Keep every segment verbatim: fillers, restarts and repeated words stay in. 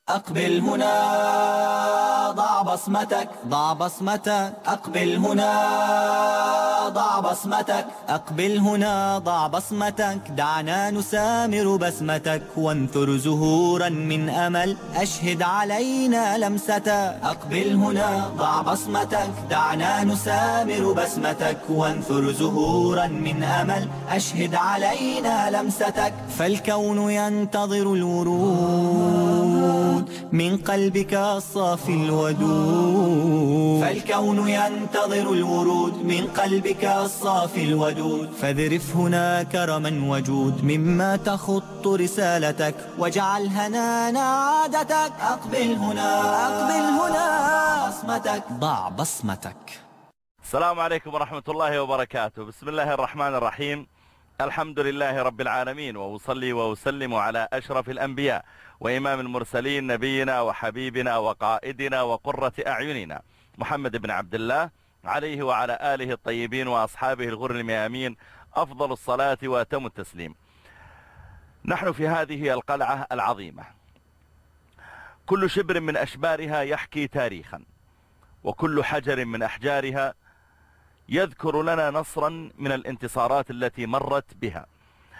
أقبل هنا ضع بصمتك، ضع بصمتك. أقبل هنا ضع بصمتك، أقبل هنا ضع بصمتك. دعنا نسامر بسمتك وانثر زهورا من أمل، أشهد علينا لمستك. أقبل هنا ضع بصمتك، دعنا نسامر بسمتك وانثر زهورا من أمل، أشهد علينا لمستك. فالكون ينتظر الورود من قلبك الصافي الودود، فالكون ينتظر الورود من قلبك الصافي الودود. فاذرف هنا كرما وجود مما تخط رسالتك، واجعل هنانا عادتك. أقبل هنا، أقبل هنا بصمتك، ضع بصمتك. السلام عليكم ورحمة الله وبركاته. بسم الله الرحمن الرحيم. الحمد لله رب العالمين، وأصلي وأسلم على أشرف الأنبياء وإمام المرسلين، نبينا وحبيبنا وقائدنا وقرة أعيننا محمد بن عبد الله، عليه وعلى آله الطيبين وأصحابه الغر الميامين أفضل الصلاة وأتم التسليم. نحن في هذه القلعة العظيمة، كل شبر من أشبارها يحكي تاريخا، وكل حجر من أحجارها يذكر لنا نصرا من الانتصارات التي مرت بها.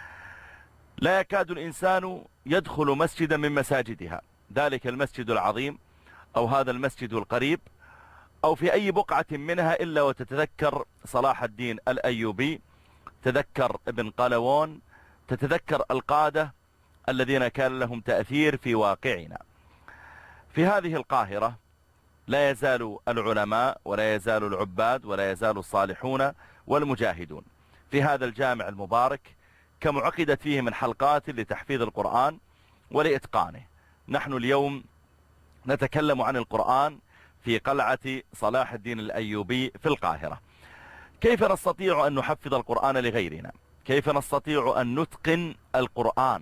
لا يكاد الإنسان يدخل مسجدا من مساجدها، ذلك المسجد العظيم أو هذا المسجد القريب أو في أي بقعة منها، إلا وتتذكر صلاح الدين الأيوبي، تذكر ابن قلوون، تتذكر القادة الذين كان لهم تأثير في واقعنا. في هذه القاهرة لا يزال العلماء ولا يزال العباد ولا يزال الصالحون والمجاهدون. في هذا الجامع المبارك كم عقدت فيه من حلقات لتحفيظ القرآن ولإتقانه. نحن اليوم نتكلم عن القرآن في قلعة صلاح الدين الأيوبي في القاهرة. كيف نستطيع أن نحفظ القرآن لغيرنا؟ كيف نستطيع أن نتقن القرآن؟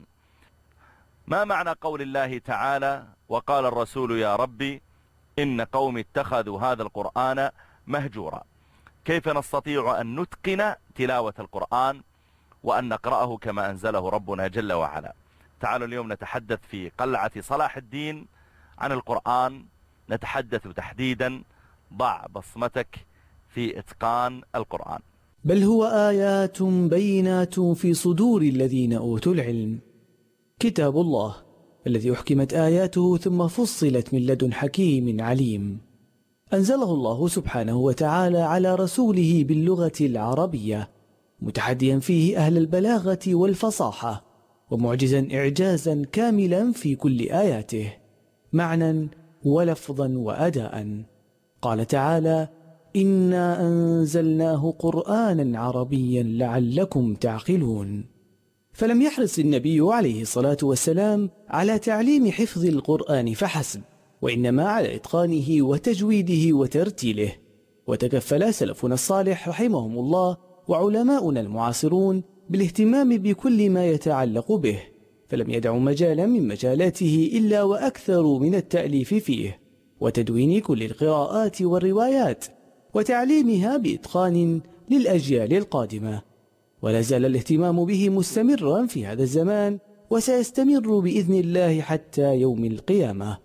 ما معنى قول الله تعالى: وقال الرسول يا ربي إن قوم اتخذوا هذا القرآن مهجورا؟ كيف نستطيع أن نتقن تلاوة القرآن وأن نقرأه كما أنزله ربنا جل وعلا؟ تعالوا اليوم نتحدث في قلعة صلاح الدين عن القرآن، نتحدث تحديدا ضع بصمتك في إتقان القرآن. بل هو آيات بينات في صدور الذين أوتوا العلم. كتاب الله الذي أحكمت آياته ثم فصلت من لدن حكيم عليم، أنزله الله سبحانه وتعالى على رسوله باللغة العربية، متحديا فيه أهل البلاغة والفصاحة، ومعجزا إعجازا كاملا في كل آياته معنى ولفظا وأداء. قال تعالى: إنا أنزلناه قرآنا عربيا لعلكم تعقلون. فلم يحرص النبي عليه الصلاة والسلام على تعليم حفظ القرآن فحسب، وإنما على إتقانه وتجويده وترتيله. وتكفل سلفنا الصالح رحمهم الله وعلماؤنا المعاصرون بالاهتمام بكل ما يتعلق به، فلم يدعوا مجالا من مجالاته إلا وأكثروا من التأليف فيه، وتدوين كل القراءات والروايات، وتعليمها بإتقان للأجيال القادمة. ولا زال الاهتمام به مستمرا في هذا الزمان، وسيستمر بإذن الله حتى يوم القيامة.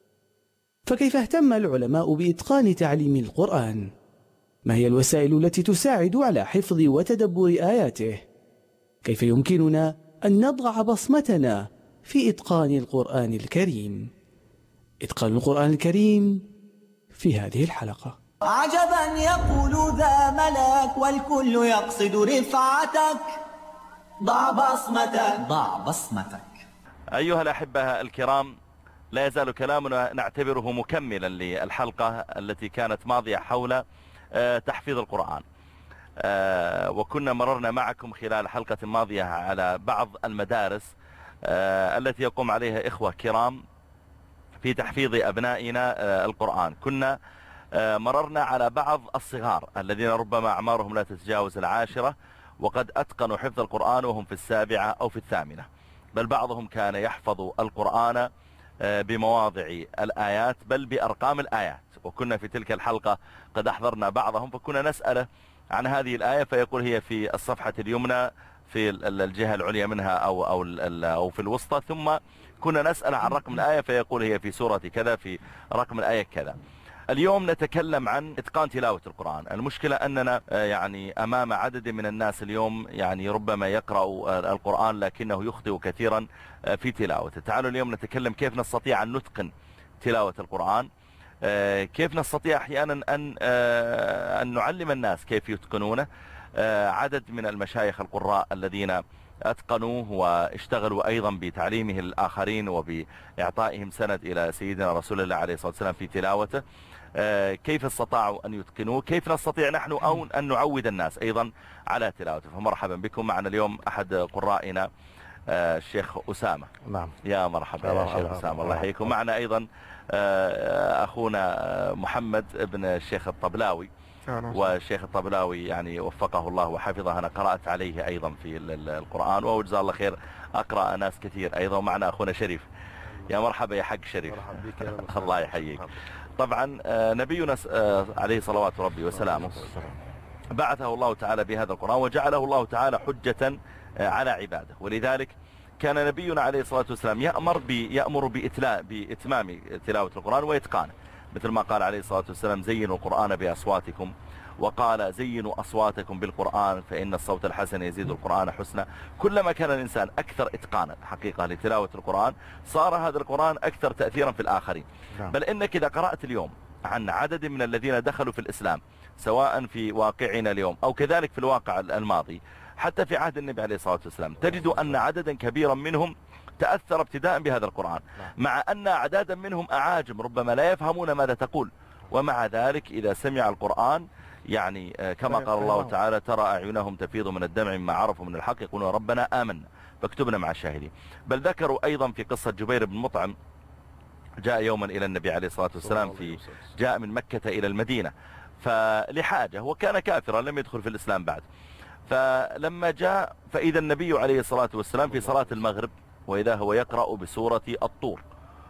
فكيف اهتم العلماء بإتقان تعليم القرآن؟ ما هي الوسائل التي تساعد على حفظ وتدبر آياته؟ كيف يمكننا أن نضع بصمتنا في إتقان القرآن الكريم؟ إتقان القرآن الكريم في هذه الحلقة. عجبا يقول ذا ملاك والكل يقصد رفعتك، ضع بصمتك، ضع بصمتك. أيها الأحبة الكرام، لا يزال كلامنا نعتبره مكملا للحلقة التي كانت ماضية حول تحفيظ القرآن، وكنا مررنا معكم خلال حلقة ماضية على بعض المدارس التي يقوم عليها إخوة كرام في تحفيظ أبنائنا القرآن. كنا مررنا على بعض الصغار الذين ربما أعمارهم لا تتجاوز العاشرة، وقد أتقنوا حفظ القرآن وهم في السابعة أو في الثامنة، بل بعضهم كان يحفظ القرآن بمواضع الآيات بل بأرقام الآيات. وكنا في تلك الحلقة قد أحضرنا بعضهم، فكنا نسأله عن هذه الآية فيقول هي في الصفحة اليمنى في الجهة العليا منها أو, أو, أو في الوسطى، ثم كنا نسأل عن رقم الآية فيقول هي في سورة كذا في رقم الآية كذا. اليوم نتكلم عن إتقان تلاوة القرآن. المشكلة أننا يعني أمام عدد من الناس اليوم يعني ربما يقرأ القرآن لكنه يخطئ كثيرا في تلاوته. تعالوا اليوم نتكلم كيف نستطيع أن نتقن تلاوة القرآن، كيف نستطيع أحيانا أن, أن نعلم الناس كيف يتقنونه. عدد من المشايخ القراء الذين أتقنوه واشتغلوا أيضا بتعليمه الآخرين وبإعطائهم سند إلى سيدنا رسول الله عليه الصلاة والسلام في تلاوته، كيف استطاعوا أن يتقنوه، كيف نستطيع نحن أو أن نعود الناس أيضا على تلاوته. فمرحبا بكم. معنا اليوم أحد قرائنا الشيخ أسامة. نعم. يا مرحبا يا شيخ أسامة، الله يحييكم. معنا أيضا أخونا محمد ابن الشيخ الطبلاوي، والشيخ الطبلاوي يعني وفقه الله وحفظه، أنا قرأت عليه أيضا في القرآن وجزاه الله خير، أقرأ ناس كثير أيضا. ومعنا أخونا شريف. يا مرحبا يا حق شريف. الله يحييك. طبعا نبينا عليه صلوات ربي وسلامه بعثه الله تعالى بهذا القرآن وجعله الله تعالى حجة على عباده، ولذلك كان نبينا عليه الصلاة والسلام يأمر بي يأمر بإتمام تلاوة القرآن وإتقانه، مثل ما قال عليه الصلاة والسلام زينوا القرآن بأصواتكم، وقال زينوا أصواتكم بالقرآن فإن الصوت الحسن يزيد القرآن حسنا. كلما كان الإنسان أكثر إتقانا حقيقة لتلاوة القرآن صار هذا القرآن أكثر تأثيرا في الآخرين. بل إنك إذا قرأت اليوم عن عدد من الذين دخلوا في الإسلام سواء في واقعنا اليوم أو كذلك في الواقع الماضي حتى في عهد النبي عليه الصلاة والسلام، تجد أن عددا كبيرا منهم تأثر ابتداء بهذا القرآن، مع أن أعدادا منهم أعاجم ربما لا يفهمون ماذا تقول، ومع ذلك إذا سمع القرآن يعني كما قال الله تعالى ترى أعينهم تفيض من الدمع مما عرفوا من الحق يقولون ربنا آمنا فاكتبنا مع الشاهدين. بل ذكروا أيضا في قصة جبير بن مطعم، جاء يوما إلى النبي عليه الصلاة والسلام في جاء من مكة إلى المدينة فلحاجة، وكان كافرا لم يدخل في الإسلام بعد، فلما جاء فإذا النبي عليه الصلاة والسلام في صلاة المغرب وإذا هو يقرأ بسورة الطور،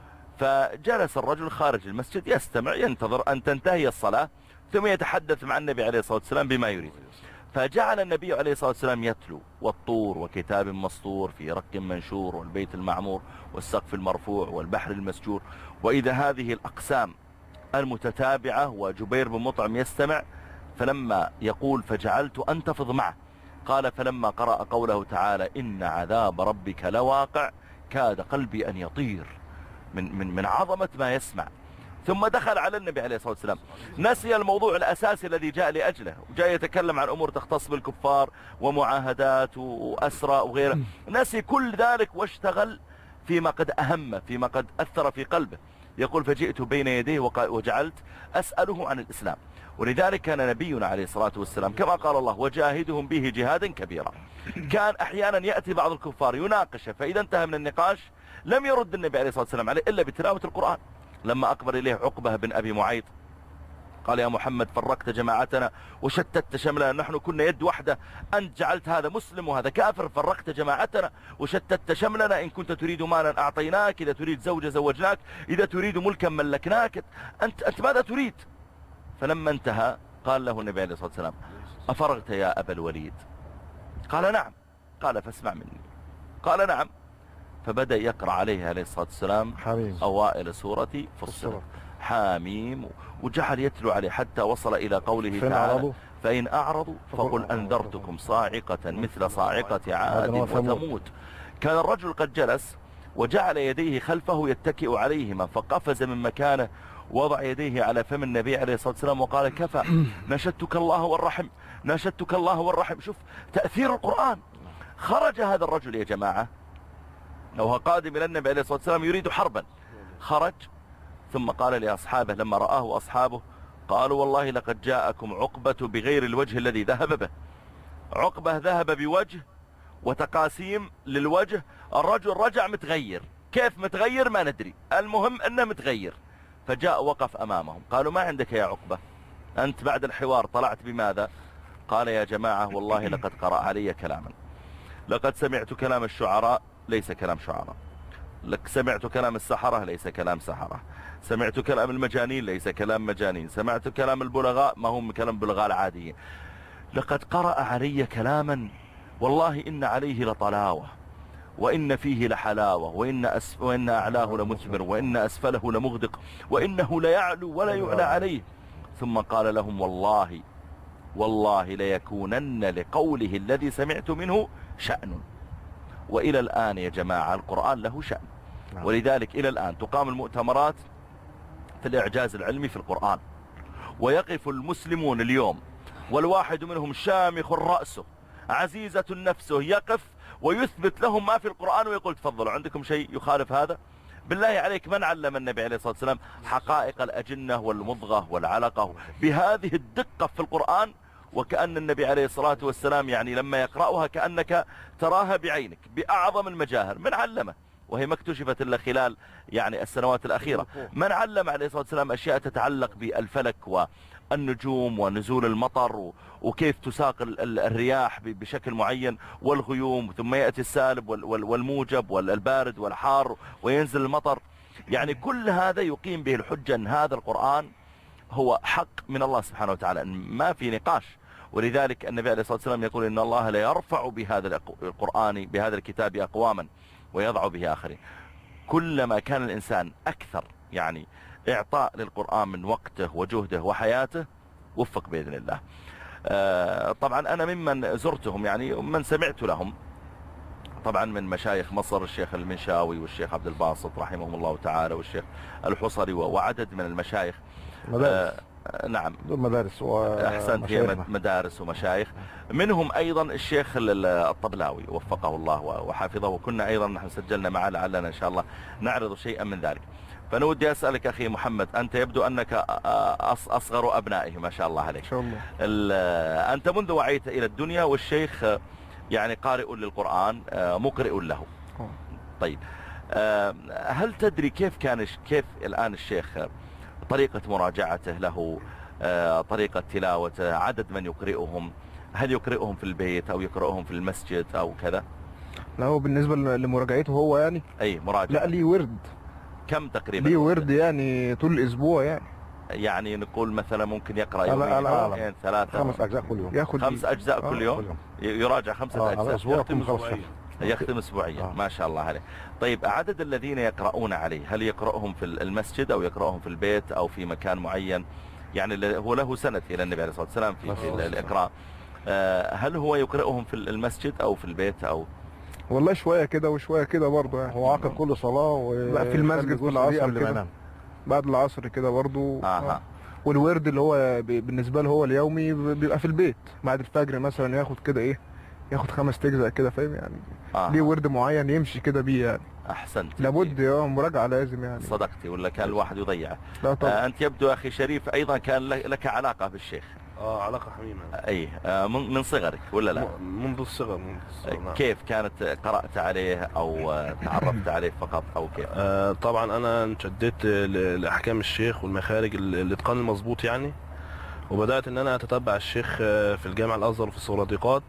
فجلس الرجل خارج المسجد يستمع ينتظر أن تنتهي الصلاة ثم يتحدث مع النبي عليه الصلاة والسلام بما يريد. فجعل النبي عليه الصلاة والسلام يتلو والطور وكتاب مسطور في رق منشور والبيت المعمور والسقف المرفوع والبحر المسجور، وإذا هذه الأقسام المتتابعة وجبير بن مطعم يستمع، فلما يقول فجعلت أنتفض معه، قال فلما قرأ قوله تعالى إن عذاب ربك لواقع كاد قلبي أن يطير من, من, من عظمة ما يسمع. ثم دخل على النبي عليه الصلاة والسلام، نسي الموضوع الأساسي الذي جاء لأجله، وجاء يتكلم عن أمور تختص بالكفار ومعاهدات وأسرى وغيره، نسي كل ذلك واشتغل فيما قد أهم فيما قد أثر في قلبه. يقول فجئت بين يديه وجعلت أسأله عن الإسلام. ولذلك كان نبينا عليه الصلاة والسلام كما قال الله وجاهدهم به جهادا كبيرا، كان أحيانا يأتي بعض الكفار يناقشه، فإذا انتهى من النقاش لم يرد النبي عليه الصلاة والسلام عليه إلا بتلاوة القرآن. لما أقبل إليه عقبة بن أبي معيط قال يا محمد فرقت جماعتنا وشتت شملنا، نحن كنا يد واحدة، أنت جعلت هذا مسلم وهذا كافر، فرقت جماعتنا وشتت شملنا، إن كنت تريد مالا أعطيناك، إذا تريد زوجة زوجناك، إذا تريد ملكا ملكناك، أنت, أنت ماذا تريد؟ فلما انتهى قال له النبي عليه الصلاة والسلام أفرغت يا أبا الوليد؟ قال نعم. قال فاسمع مني. قال نعم. فبدأ يقرأ عليه عليه الصلاة والسلام حميم. أوائل سورة فصلت حاميم، وجعل يتلو عليه حتى وصل إلى قوله تعالى فإن أعرضوا فقل أنذرتكم صاعقة مثل صاعقة عاد وثمود. كان الرجل قد جلس وجعل يديه خلفه يتكئ عليهما، فقفز من مكانه وضع يديه على فم النبي عليه الصلاة والسلام وقال كفى نشدتك الله والرحم نشدتك الله والرحم. شوف تأثير القرآن. خرج هذا الرجل يا جماعة وهو قادم إلى النبي عليه الصلاة والسلام يريد حربا، خرج ثم قال لأصحابه لما رآه أصحابه قالوا والله لقد جاءكم عقبة بغير الوجه الذي ذهب به. عقبة ذهب بوجه وتقاسيم للوجه، الرجل رجع متغير، كيف متغير ما ندري، المهم أنه متغير. فجاء وقف أمامهم قالوا ما عندك يا عقبة، أنت بعد الحوار طلعت بماذا؟ قال يا جماعة والله لقد قرأ علي كلاما، لقد سمعت كلام الشعراء ليس كلام شعراء، لك سمعت كلام السحرة ليس كلام سحرة، سمعت كلام المجانين ليس كلام مجانين، سمعت كلام البلغاء ما هم كلام بلغاء العاديين، لقد قرأ علي كلاما والله إن عليه لطلاوة وإن فيه لحلاوة وإن, أسف وإن أعلاه لمثمر وإن أسفله لمغدق وإنه ليعلو ولا يعلى عليه. ثم قال لهم والله والله ليكونن لقوله الذي سمعت منه شأن. وإلى الآن يا جماعة القرآن له شأن، ولذلك إلى الآن تقام المؤتمرات في الإعجاز العلمي في القرآن، ويقف المسلمون اليوم والواحد منهم شامخ رأسه عزيزة نفسه يقف ويثبت لهم ما في القرآن ويقول تفضلوا عندكم شيء يخالف هذا؟ بالله عليك من علم النبي عليه الصلاة والسلام حقائق الأجنة والمضغة والعلقة بهذه الدقة في القرآن؟ وكأن النبي عليه الصلاة والسلام يعني لما يقرأها كأنك تراها بعينك بأعظم المجاهر. من علمه؟ وهي ما اكتشفت إلا خلال يعني السنوات الأخيرة. من علم عليه الصلاة والسلام أشياء تتعلق بالفلك والنجوم ونزول المطر وكيف تساق الرياح بشكل معين والغيوم، ثم يأتي السالب والموجب والبارد والحار وينزل المطر. يعني كل هذا يقيم به الحجة أن هذا القرآن هو حق من الله سبحانه وتعالى، ما في نقاش. ولذلك النبي عليه الصلاة والسلام يقول إن الله لا يرفع بهذا القرآن بهذا الكتاب أقواما ويضع به آخرين. كلما كان الإنسان أكثر يعني إعطاء للقرآن من وقته وجهده وحياته وفق بإذن الله. طبعا أنا ممن زرتهم يعني من سمعت لهم طبعا من مشايخ مصر الشيخ المنشاوي والشيخ عبد الباسط رحمهم الله تعالى والشيخ الحصري وعدد من المشايخ. مدارس. آه نعم مدارس أحسنت، هي مدارس ومشايخ. منهم أيضا الشيخ الطبلاوي وفقه الله وحافظه، وكنا أيضا نحن سجلنا معه لعلنا إن شاء الله نعرض شيئا من ذلك. فأنا ودي أسألك أخي محمد، أنت يبدو أنك أصغر أبنائه ما شاء الله عليك. إن شاء الله. أنت منذ وعيت إلى الدنيا والشيخ يعني قارئ للقرآن مقرئ له. طيب هل تدري كيف كان كيف الآن الشيخ طريقة مراجعته له، طريقة تلاوته، عدد من يقرئهم، هل يقرئهم في البيت أو يقرئهم في المسجد أو كذا؟ لا هو بالنسبة لمراجعته هو يعني أي مراجعة. لا ليه ورد. كم تقريبا؟ ليه ورد يعني طول الأسبوع يعني. يعني نقول مثلا ممكن يقرأ يومين اثنين ثلاثة خمس أجزاء كل يوم. ياخد خمس أجزاء كل يوم. يوم يراجع خمسة آه أجزاء يختم أسبوعيا. يختم أسبوعيا. آه. ما شاء الله عليه. طيب عدد الذين يقرؤون عليه هل يقرأهم في المسجد أو يقرأهم في البيت أو في مكان معين؟ يعني هو له سنة إلى النبي عليه الصلاة والسلام في, في الإقراء. هل هو يقرأهم في المسجد أو في البيت أو؟ والله شوية كده وشوية كده برضه يعني. هو عقد كل صلاة و... لا في المسجد في العصر كده، بعد العصر كده برضه. آه. والورد اللي هو بالنسبة له هو اليومي بيبقى في البيت بعد الفجر مثلا، ياخد كده ايه، ياخد خمس تجزاء كده فاهم يعني. آه. ليه ورد معين يمشي كده بيه يعني. أحسنت. لابد اه مراجعة لازم يعني. صدقتي ولا كان الواحد يضيعه؟ لا طبعا. آه أنت يبدو أخي شريف أيضا كان لك علاقة بالشيخ. اه علاقة حميمة. أي آه من صغرك ولا لا؟ منذ الصغر. منذ الصغر نعم. كيف كانت قرأت عليه أو تعرفت عليه فقط أو كيف؟ آه طبعا أنا انشدت لأحكام الشيخ والمخارج الإتقان المظبوط يعني، وبدأت إن أنا أتتبع الشيخ في الجامع الأزهر وفي السورادقات،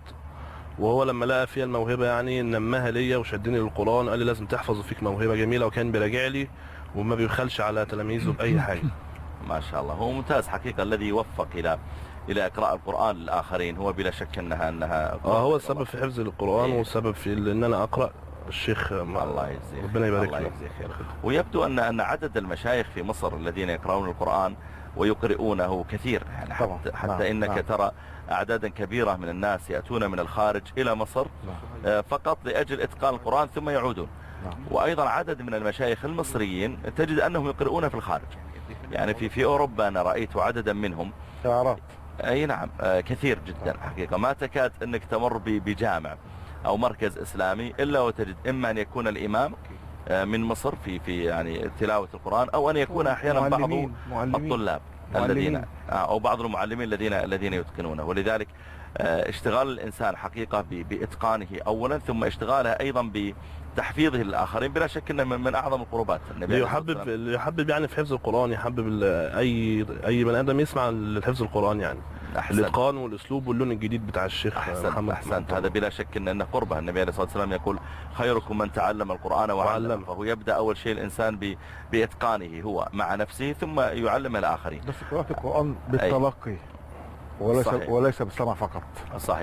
وهو لما لقى فيها الموهبة يعني نماها ليا وشدني للقرآن، قال لي لازم تحفظ فيك موهبة جميلة، وكان بيراجع لي وما بيبخلش على تلاميذه بأي حاجة. ما شاء الله، هو ممتاز حقيقة. الذي يوفق إلى إلى إقراء القرآن للآخرين هو بلا شك أنها أنها آه هو السبب في حفظ القرآن إيه؟ والسبب في إن أنا أقرأ الشيخ. الله يجزيه ربنا يبارك الله له. يجزيه خير. ويبدو أن أن عدد المشايخ في مصر الذين يقرؤون القرآن ويقرؤونه كثير يعني، حتى, حتى نعم. إنك نعم. ترى أعدادا كبيرة من الناس يأتون من الخارج إلى مصر نعم. فقط لأجل إتقان القرآن ثم يعودون نعم. وأيضا عدد من المشايخ المصريين تجد أنهم يقرؤون في الخارج يعني. في في أوروبا أنا رأيت عددا منهم شعارات. أي نعم كثير جدا حقيقة. ما تكاد أنك تمر بجامع أو مركز إسلامي إلا وتجد إما أن يكون الإمام من مصر في في يعني تلاوة القرآن، أو أن يكون أحيانا بعض معلمين. معلمين. الطلاب معلمين. الذين أو بعض المعلمين الذين الذين يتقنونه. ولذلك اشتغال الإنسان حقيقة بإتقانه أولا، ثم اشتغاله أيضا بتحفيظه للآخرين بلا شك أنه من أعظم القربات. النبي يحبب يحبب يعني في حفظ القرآن، يحبب أي أي بني آدم يسمع لحفظ القرآن يعني. الإتقان والأسلوب واللون الجديد بتاع الشيخ أحسنت محمد. أحسنت. هذا بلا شك أنه قربة. النبي عليه الصلاة والسلام يقول خيركم من تعلم القرآن وعلمه. فهو يبدأ أول شيء الإنسان بإتقانه هو مع نفسه ثم يعلم الآخرين. بس قراءة القرآن بالتلقي وليس وليس بالسمع فقط. صحيح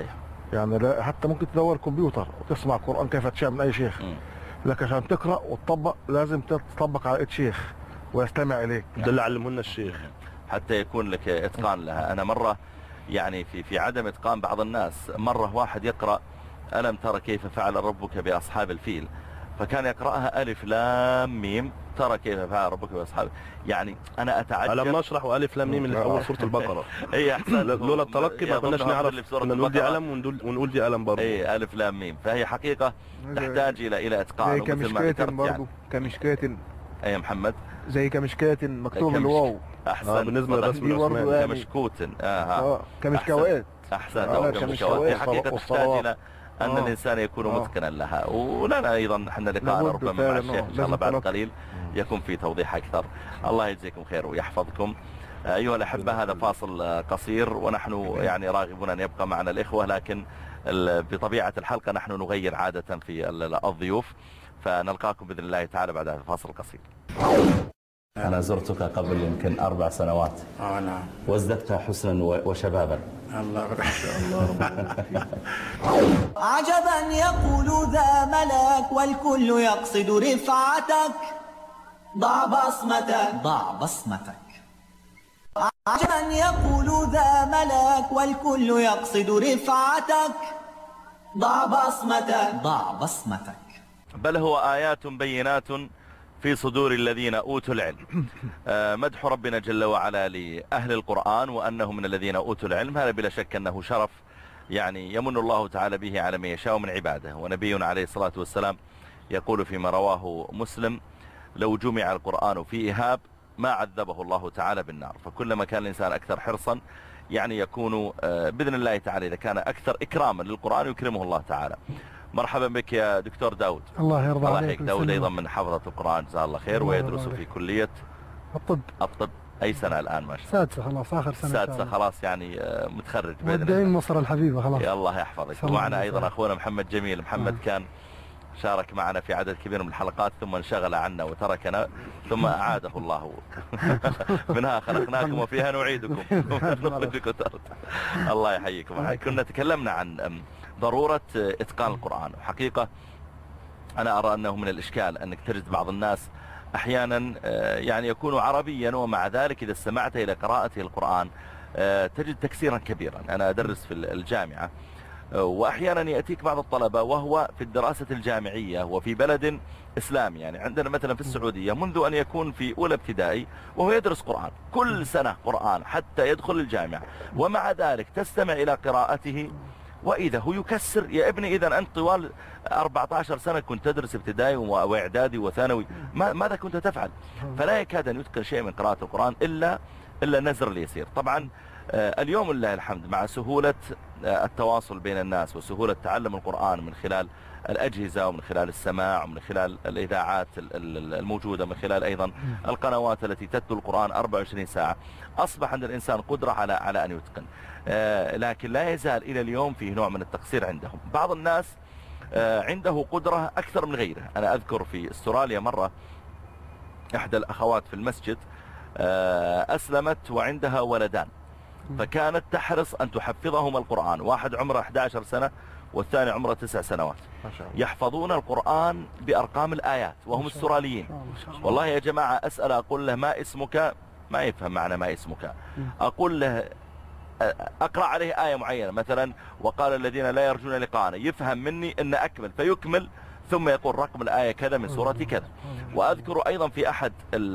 يعني لا حتى ممكن تدور كمبيوتر وتسمع قرآن كيف تشاء من أي شيخ، لكن عشان تقرأ وتطبق لازم تطبق على إيد شيخ ويستمع إليك. ده اللي علمه لنا الشيخ حتى يكون لك إتقان لها. أنا مرة يعني في في عدم إتقان بعض الناس، مرة واحد يقرأ ألم ترى كيف فعل ربك بأصحاب الفيل، فكان يقرأها ألف لام ميم ترى كيف فعل ربك بأصحاب، يعني أنا أتعجب. ألم نشرح وألف لام ميم اللي في أول سورة البقرة. إيه أحسن. لولا التلقي ما كناش نعرف كنا نقول دي ألم ونقول دي ألم برضه. إيه ألف لام ميم، فهي حقيقة تحتاج إلى إلى إتقان. زي كمشكات برضه، كمشكات. أي محمد. زي كمشكات مكتوب الواو. أحسن. آه بالنسبة للرسم العثماني. يعني كمشكوت. آه, آه كمشكوات. أحسن. أو كمشكوات. حقيقة تحتاج إلى أن آه. الإنسان يكون آه. متقنا لها. ولنا أيضا احنا لقاء ربما مع الشيخ إن شاء الله بعد قليل يكون في توضيح أكثر. الله يجزيكم خير ويحفظكم. أيها الأحبة، هذا فاصل قصير ونحن يعني راغبون أن يبقى معنا الإخوة، لكن بطبيعة الحلقة نحن نغير عادة في الضيوف، فنلقاكم بإذن الله تعالى بعد هذا الفاصل القصير. أنا زرتك قبل يمكن أربع سنوات. آه نعم. وازددت حسنا وشبابا. الله ما شاء الله. عجبا يقول ذا ملك والكل يقصد رفعتك، ضع بصمتك ضع بصمتك. عجبا يقول ذا ملك والكل يقصد رفعتك، ضع بصمتك ضع بصمتك. بل هو آيات بينات في صدور الذين أوتوا العلم. مدح ربنا جل وعلا لأهل القرآن وأنهم من الذين أوتوا العلم، هذا بلا شك أنه شرف يعني يمن الله تعالى به على من يشاء من عباده. ونبينا عليه الصلاة والسلام يقول فيما رواه مسلم: لو جمع القرآن في إهاب ما عذبه الله تعالى بالنار. فكلما كان الإنسان أكثر حرصا يعني يكون بإذن الله تعالى إذا كان أكثر إكراما للقرآن يكرمه الله تعالى. مرحبا بك يا دكتور داود. الله يرضى عليك. الله يحييك. داود أيضا من حفظة القرآن جزاه الله خير، ويدرس في كلية الطب. الطب أي سنة الآن؟ ما شاء الله. سادسة خلاص، آخر سنة. سادسة خلاص، يعني متخرج بإذن الله. مودعين مصر الحبيبة خلاص. يا الله يحفظك. ومعنا أيضا أخونا محمد جميل. محمد آه. كان شارك معنا في عدد كبير من الحلقات ثم انشغل عنا وتركنا ثم أعاده الله. منها خلقناكم وفيها نعيدكم. الله يحييكم. كنا تكلمنا عن ضرورة إتقان القرآن. حقيقة أنا أرى أنه من الإشكال أنك تجد بعض الناس أحيانا يعني يكون عربيا ومع ذلك إذا استمعت إلى قراءته القرآن تجد تكسيرا كبيرا. أنا أدرس في الجامعة وأحيانا يأتيك بعض الطلبة وهو في الدراسة الجامعية وفي بلد إسلامي، يعني عندنا مثلا في السعودية منذ أن يكون في أولى ابتدائي وهو يدرس قرآن كل سنة قرآن حتى يدخل الجامعة، ومع ذلك تستمع إلى قراءته وإذا هو يكسر. يا ابني إذا أنت طوال أربعة عشر سنة كنت تدرس ابتدائي وإعدادي وثانوي، ماذا كنت تفعل؟ فلا يكاد أن يتقن شيء من قراءة القرآن إلا إلا النزر اليسير. طبعا اليوم لله الحمد مع سهولة التواصل بين الناس وسهولة تعلم القرآن من خلال الأجهزة ومن خلال السماع ومن خلال الإذاعات الموجودة، من خلال أيضا القنوات التي تتلو القرآن أربعة وعشرين ساعة، أصبح عند الإنسان قدرة على على أن يتقن. لكن لا يزال إلى اليوم فيه نوع من التقصير عندهم. بعض الناس عنده قدرة أكثر من غيره. أنا أذكر في استراليا مرة إحدى الأخوات في المسجد أسلمت وعندها ولدان، فكانت تحرص أن تحفظهما القرآن، واحد عمره أحد عشر سنة والثاني عمره تسع سنوات، يحفظون القرآن بأرقام الآيات وهم استراليين. والله يا جماعة أسأل أقول له ما اسمك، ما يفهم معنى ما اسمك. أقول له أقرأ عليه آية معينة مثلا وقال الذين لا يرجون لقاءنا، يفهم مني أن أكمل فيكمل ثم يقول رقم الآية كذا من سورة كذا. وأذكر أيضا في أحد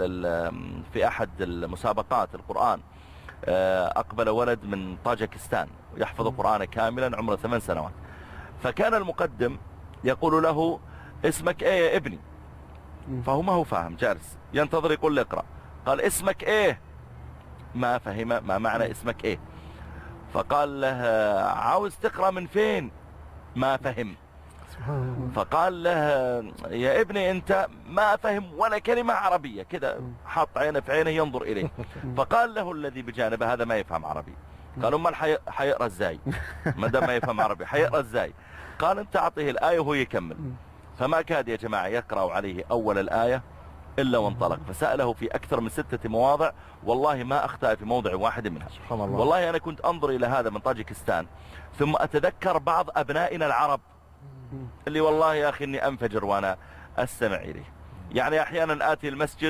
في أحد المسابقات القرآن أقبل ولد من طاجكستان يحفظ القرآن كاملا عمره ثمان سنوات، فكان المقدم يقول له اسمك ايه يا ابني؟ فهو ما هو فاهم، جالس ينتظر يقول له اقرأ. قال اسمك ايه؟ ما فهم ما معنى اسمك ايه. فقال له عاوز تقرأ من فين؟ ما فهم. فقال له يا ابني انت ما فهم ولا كلمة عربية، كده حط عينه في عينه ينظر اليه. فقال له الذي بجانبه هذا ما يفهم عربي. قال امال حيقرأ ازاي؟ ما دام ما يفهم عربي حيقرأ ازاي؟ قال انت اعطيه الآية وهو يكمل. فما كاد يا جماعة يقرأ عليه اول الآية إلا وانطلق، فسأله في أكثر من ستة مواضع والله ما أخطأ في موضع واحد منها. سبحان الله. والله أنا كنت أنظر إلى هذا من طاجكستان ثم أتذكر بعض أبنائنا العرب اللي والله يا أخي إني أنفجر وأنا أستمع إليه. يعني أحيانا آتي المسجد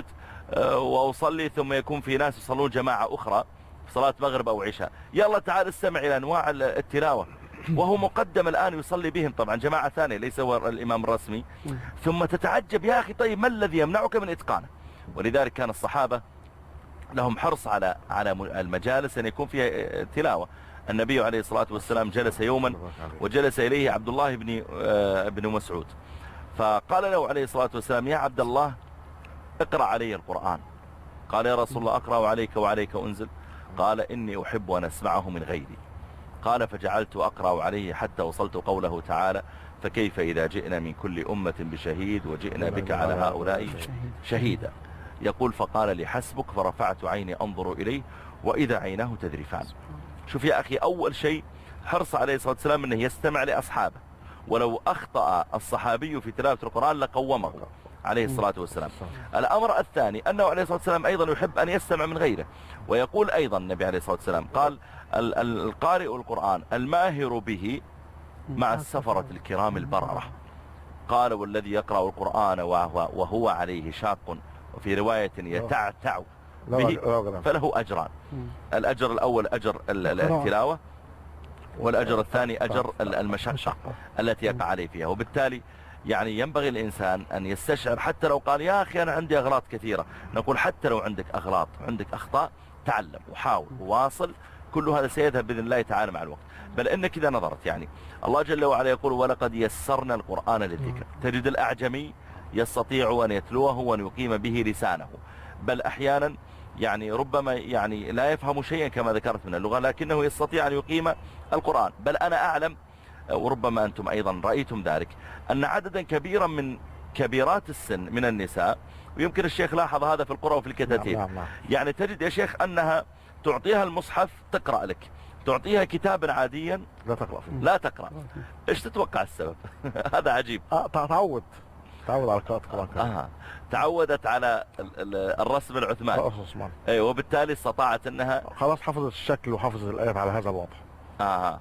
وأصلي ثم يكون في ناس يصلون جماعة أخرى في صلاة مغرب أو عشاء، يلا تعال استمع إلى أنواع التلاوة، وهو مقدم الآن يصلي بهم طبعا جماعة ثانية ليس هو الإمام الرسمي، ثم تتعجب يا أخي طيب ما الذي يمنعك من إتقانه؟ ولذلك كان الصحابة لهم حرص على على المجالس أن يكون فيها تلاوة. النبي عليه الصلاة والسلام جلس يوما وجلس إليه عبد الله بن بن مسعود، فقال له عليه الصلاة والسلام يا عبد الله اقرأ علي القرآن. قال يا رسول الله أقرأ عليك وعليك أنزل؟ قال إني أحب أن أسمعه من غيري. قال فجعلت أقرأ عليه حتى وصلت قوله تعالى فكيف إذا جئنا من كل أمة بشهيد وجئنا بك على هؤلاء شهيدا. يقول فقال لي حسبك، فرفعت عيني أنظر إليه وإذا عيناه تذرفان. شوف يا أخي أول شيء حرص عليه الصلاة والسلام أنه يستمع لأصحابه، ولو أخطأ الصحابي في تلاوة القرآن لقومه عليه الصلاة والسلام. الأمر الثاني أنه عليه الصلاة والسلام أيضا يحب أن يستمع من غيره، ويقول أيضا النبي عليه الصلاة والسلام قال القارئ القرآن الماهر به مع السفرة الكرام البررة. قال والذي يقرأ القرآن وهو, وهو عليه شاق، وفي رواية يتعتع به فله أجران، الأجر الأول أجر التلاوة، والأجر الثاني أجر المشقة التي يقع عليه فيها. وبالتالي يعني ينبغي الإنسان أن يستشعر حتى لو قال يا أخي أنا عندي أغلاط كثيرة، نقول حتى لو عندك أغلاط عندك أخطاء تعلم وحاول وواصل، كل هذا سيذهب بإذن الله تعالى مع الوقت. بل إنك إذا نظرت يعني الله جل وعلا يقول ولقد يسرنا القرآن للذكر، تجد الأعجمي يستطيع أن يتلوه وأن يقيم به لسانه، بل أحيانا يعني ربما يعني لا يفهم شيئا كما ذكرت من اللغة لكنه يستطيع أن يقيم القرآن. بل أنا أعلم وربما أنتم أيضا رأيتم ذلك أن عددا كبيرا من كبيرات السن من النساء، ويمكن الشيخ لاحظ هذا في القرى وفي الكتاتيب، نعم نعم. يعني تجد يا شيخ أنها تعطيها المصحف تقرأ لك، تعطيها كتابا عاديا لا تقرأ فيه. لا تقرأ. إيش تتوقع السبب؟ هذا عجيب. آه تعود تعود على قراءة القرآن. آه. تعودت على الرسم العثماني، أي وبالتالي استطاعت أنها خلاص حفظت الشكل وحفظت الآيات على هذا الوضع. آه.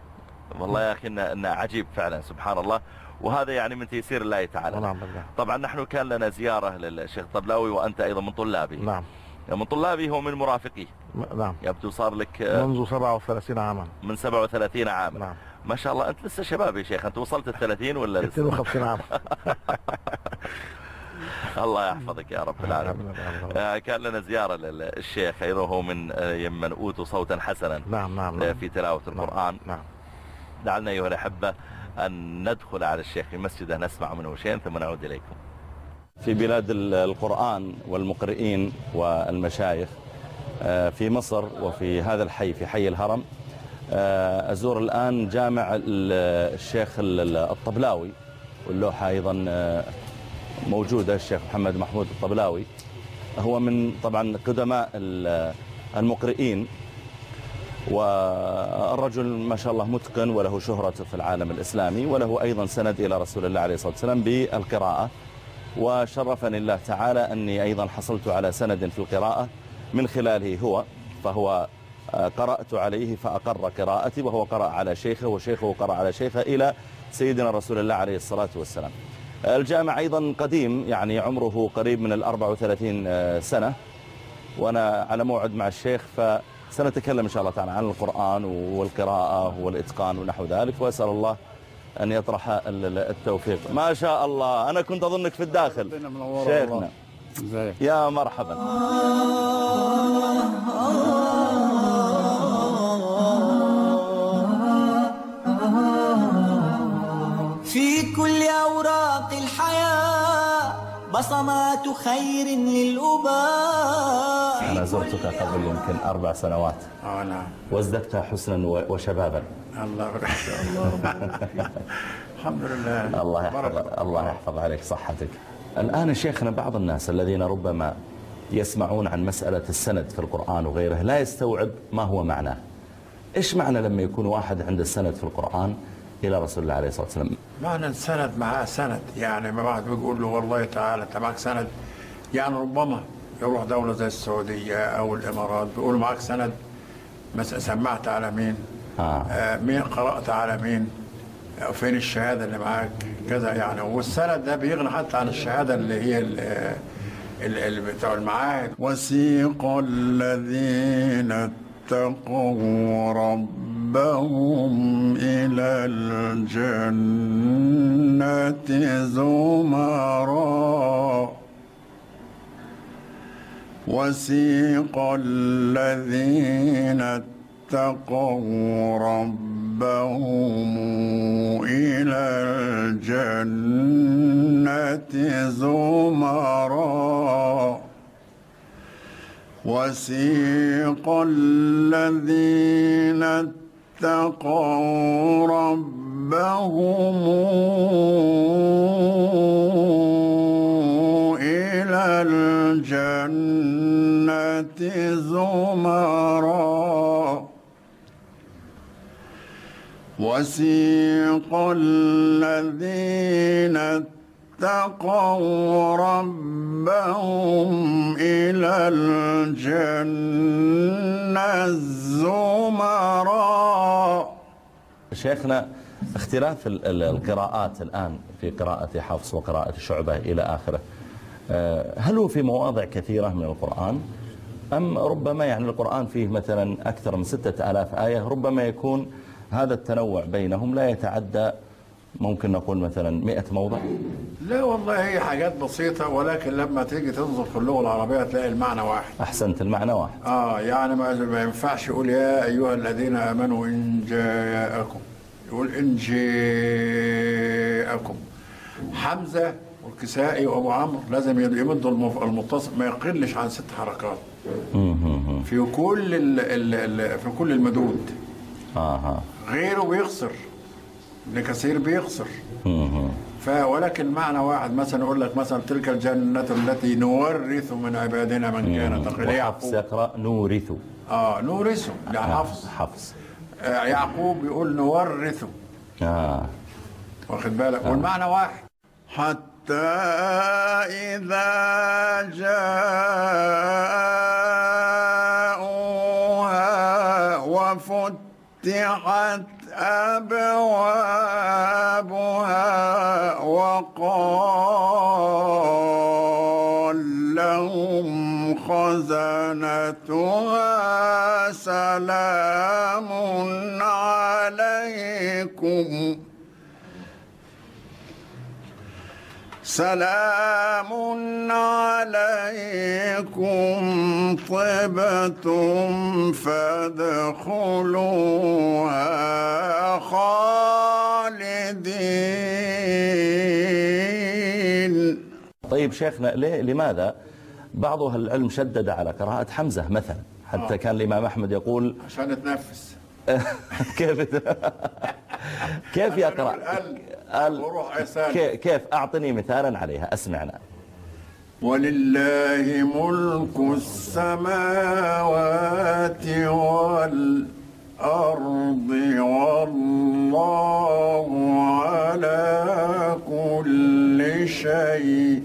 والله يا أخي إنه إنه عجيب فعلا سبحان الله، وهذا يعني من تيسير الله تعالى. نعم بالله. طبعا نحن كان لنا زيارة للشيخ الطبلاوي وأنت أيضا من طلابه. نعم. من طلابه هو من مرافقيه. نعم. يبدو صار لك منذ سبعة وثلاثين عاما. من سبعة وثلاثين عاما. نعم. ما شاء الله أنت لسه شباب يا شيخ، أنت وصلت الثلاثين ولا لسه؟ اثنين وخمسين عام. الله يحفظك يا رب العالمين. كان لنا زيارة للشيخ أيضا هو من يمن أوتوا صوتا حسنا. نعم نعم. في تلاوة القرآن. نعم. دعنا أيها الأحبة أن ندخل على الشيخ في مسجده نسمع منه شيئا ثم نعود إليكم. في بلاد القرآن والمقرئين والمشايخ في مصر وفي هذا الحي في حي الهرم أزور الآن جامع الشيخ الطبلاوي، واللوحة أيضا موجودة، الشيخ محمد محمود الطبلاوي هو من طبعا قدماء المقرئين، والرجل ما شاء الله متقن وله شهرة في العالم الإسلامي، وله أيضا سند إلى رسول الله عليه الصلاة والسلام بالقراءة، وشرفني الله تعالى أني أيضا حصلت على سند في القراءة من خلاله هو، فهو قرأت عليه فأقر قراءتي، وهو قرأ على شيخه وشيخه قرأ على شيخه إلى سيدنا رسول الله عليه الصلاة والسلام. الجامع أيضا قديم، يعني عمره قريب من الأربع وثلاثين سنة، وأنا على موعد مع الشيخ فسنتكلم إن شاء الله تعالى عن القرآن والقراءة والإتقان ونحو ذلك، وأسأل الله أن يطرح التوفيق. ما شاء الله، أنا كنت أظنك في الداخل شيخنا. يا مرحبا. في كل أوراق الحياة بصمات خير للأباء. أنا زرتك قبل يمكن أربع سنوات. آه نعم. وازددت حسنا وشبابا. الله الله الحمد لله. الله يحفظ الله يحفظ عليك صحتك. الآن شيخنا بعض الناس الذين ربما يسمعون عن مسألة السند في القرآن وغيره لا يستوعب ما هو معناه. إيش معنى لما يكون واحد عنده السند في القرآن إلى رسول الله عليه الصلاة والسلام؟ معنى السند معاه سند، يعني ما بعد بيقول له والله تعالى أنت معك سند، يعني ربما يروح دولة زي السعودية أو الإمارات بيقولوا معاك سند، مثلا سمعت على مين؟ آه. آه مين قرأت على مين؟ آه فين الشهادة اللي معاك؟ كذا يعني. والسند ده بيغني حتى عن الشهادة اللي هي اللي بتوع المعاهد. وسيق الذين اتقوا ربهم إلى الجنة زمرا وسيق الذين اتقوا ربهم إلى الجنة زمرا وسيق الذين اتقوا ربهم إلى الجنة زمرا وسيق الذين اتقوا ربهم إلى الجنة زمرا. شيخنا، اختلاف القراءات الآن في قراءة حفص وقراءة شعبة إلى آخره، هل هو في مواضع كثيرة من القرآن أم ربما يعني القرآن فيه مثلا أكثر من ستة آلاف آية، ربما يكون هذا التنوع بينهم لا يتعدى ممكن نقول مثلا مئة موضع؟ لا والله هي حاجات بسيطة، ولكن لما تيجي تنظر في اللغة العربية تلاقي المعنى واحد. أحسنت، المعنى واحد. آه يعني ما ينفعش يقول يا أيها الذين آمنوا إن جاءكم، يقول إن جاءكم. حمزة والكسائي وأبو عمرو لازم يمدوا المتصل ما يقلش عن ست حركات في كل ال ال في كل المدود. آه. غيره بيخسر، ابن كثير بيخسر. ولكن معنى واحد. مثلا يقول لك مثلا تلك الجنة التي نورث من عبادنا من كان تقيا. وحفص يقرأ نورث. اه نورث ده حفص. حفص. آه يعقوب يقول نورث. اه واخد بالك. آه. والمعنى واحد. حتى إذا جاءوها وفتحت أبوابها وقال لهم خزنتها سلام عليكم سلام عليكم طبتم فادخلوها خالدين. طيب شيخنا، لماذا بعض أهل العلم شدد على قراءة حمزة مثلا، حتى آه. كان الإمام أحمد يقول عشان تنفس. كيف كيف يقرأ؟ كيف؟ أعطني مثالا عليها أسمعنا. ولله ملك السماوات والأرض والله على كل شيء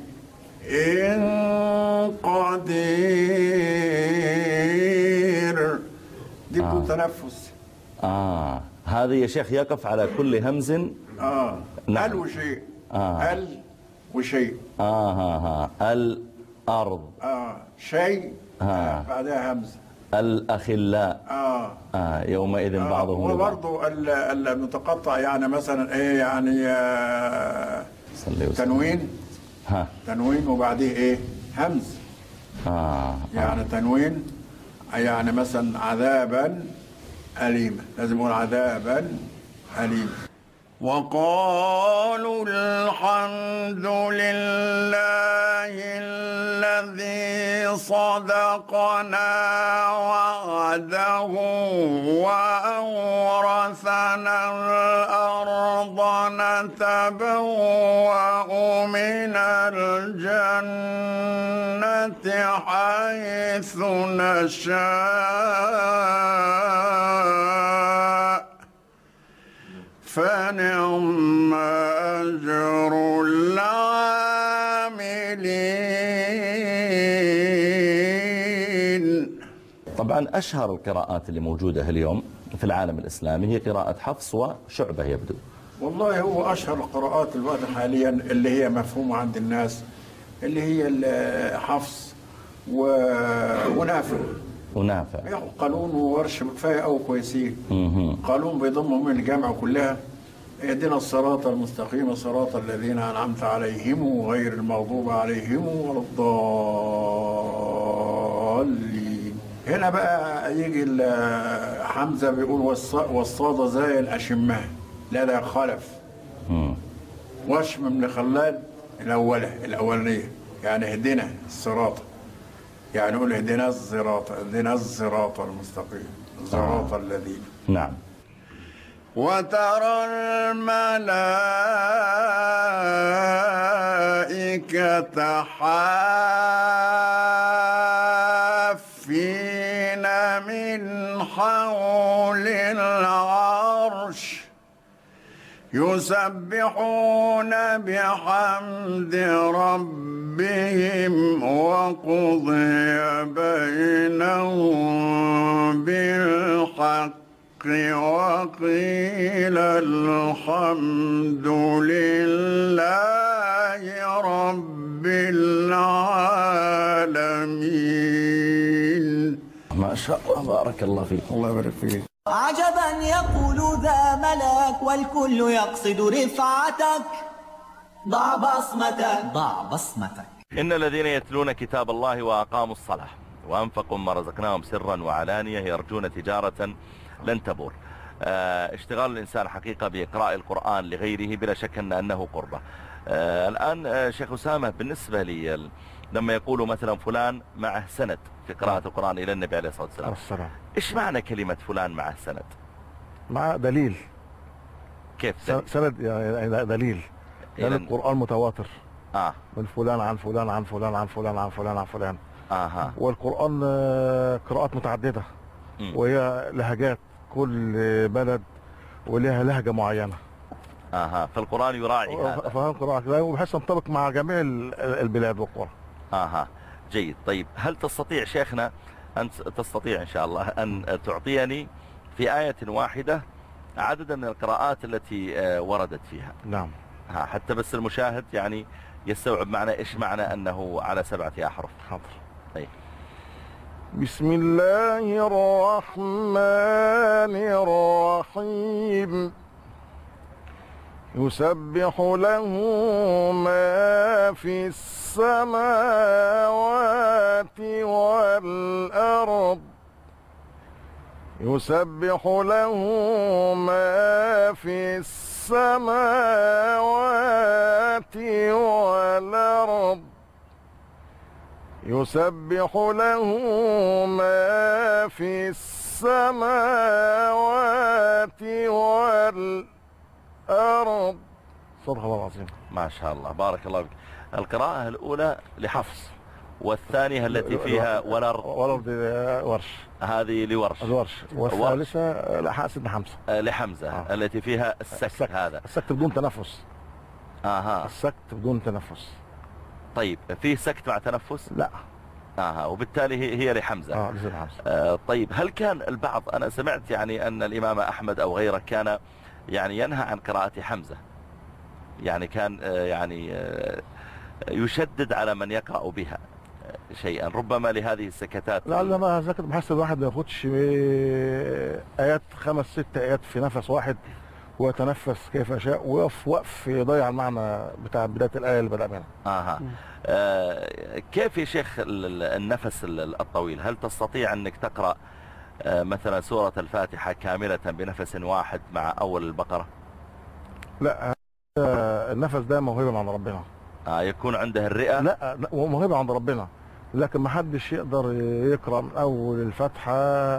قدير. دي بدون تنفس. آه هذا يا شيخ يقف على كل همز. آه نعم. ال وشيء. آه. ال وشيء. آه ها ها الأرض. آه شيء. آه. بعدها همزة. الأخلاء. آه. آه يومئذ آه. بعضهم وبرضه المتقطع يعني مثلا إيه يعني آه تنوين. ها. تنوين وبعديه إيه همز. آه. يعني آه. تنوين يعني مثلا عذابا أليما، لازم يقول عذابا أليما. وقالوا الحمد لله الذي صدقنا وعده وأورثنا الأرض نتبوأ من الجنة حيث نشاء فنعم أجر العاملين. طبعا أشهر القراءات اللي موجودة اليوم في العالم الإسلامي هي قراءة حفص وشعبة يبدو. والله هو أشهر القراءات الوقت حاليا اللي هي مفهومة عند الناس اللي هي حفص و... ونافع. ونافع قالون وورش كفاية أو كويسين. قالون بيضمهم من الجامعة كلها. اهدنا الصراط المستقيم صراط الذين أنعمت عليهم غير المغضوب عليهم ولا الضالين. هنا بقى يجي حمزة بيقول والصاد زي الأشماه لا لا خلف. وشم من خلاد الأولى الأولانية يعني اهدنا الصراط، يعني نقول اهدنا الصراط اهدنا الصراط المستقيم صراط الذين. نعم. وترى الملائكة حافين من حول العرش يسبحون بحمد ربهم وقضي بينهم بالحق وقيل الحمد لله رب العالمين. ما شاء الله بارك الله فيك. الله يبارك فيك. عجبا يقول ذا ملاك والكل يقصد رفعتك ضع بصمتك ضع بصمتك. إن الذين يتلون كتاب الله وأقاموا الصلاة وأنفقوا ما رزقناهم سرا وعلانية يرجون تجارة لن تبور. اه اشتغال الإنسان حقيقة بإقراء القرآن لغيره بلا شك أن أنه قربة. اه الآن اه شيخ أسامة بالنسبة لي لما يقولوا مثلا فلان معه سند في قراءة القرآن إلى النبي عليه الصلاة والسلام، السلام. إيش معنى كلمة فلان معه سند؟ مع دليل. كيف دليل؟ سند يعني دليل يعني القرآن متواتر آه. من فلان عن فلان عن فلان عن فلان عن فلان عن فلان. آه. والقرآن قراءات متعددة م. وهي لهجات، كل بلد ولها لهجة معينة. اها فالقرآن يراعي هذا. فهم قراءة وبحيث ينطبق مع جميع البلاد والقرى. اها جيد. طيب هل تستطيع شيخنا أن تستطيع إن شاء الله أن تعطيني في آية واحدة عددا من القراءات التي وردت فيها؟ نعم. ها حتى بس المشاهد يعني يستوعب معنى إيش معنى أنه على سبعة أحرف. حاضر. طيب. بسم الله الرحمن الرحيم. يسبح له ما في السماوات والأرض يسبح له ما في السماوات والأرض يسبح له ما في السماوات والأرض. صدق الله العظيم. ما شاء الله بارك الله فيك. القراءة الأولى لحفص والثانية التي فيها والأرض والأرض ورش، هذه لورش الورش، والثالثة لحسن حمزة لحمزة آه. التي فيها السكت, السكت. هذا السكت بدون تنفس. اها السكت بدون تنفس. طيب في سكت مع تنفس؟ لا. اها وبالتالي هي هي لحمزة. اه لحمزة. آه طيب هل كان البعض، انا سمعت يعني ان الامام احمد او غيره كان يعني ينهى عن قراءة حمزة، يعني كان آه يعني آه يشدد على من يقرأ بها شيئا ربما لهذه السكتات. لا لا ما ذكر بحس الواحد ما ياخدش ايات خمس ست ايات في نفس واحد ويتنفس كيف شاء ويقف وقف يضيع المعنى بتاع بدايه الايه اللي بدا منها. اها آه كيف يا شيخ النفس الطويل؟ هل تستطيع انك تقرا آه مثلا سوره الفاتحه كامله بنفس واحد مع اول البقره؟ لا آه النفس ده موهبه عند ربنا. اه يكون عنده الرئه؟ لا هو موهبه عند ربنا، لكن ما حدش يقدر يقرا من اول الفاتحه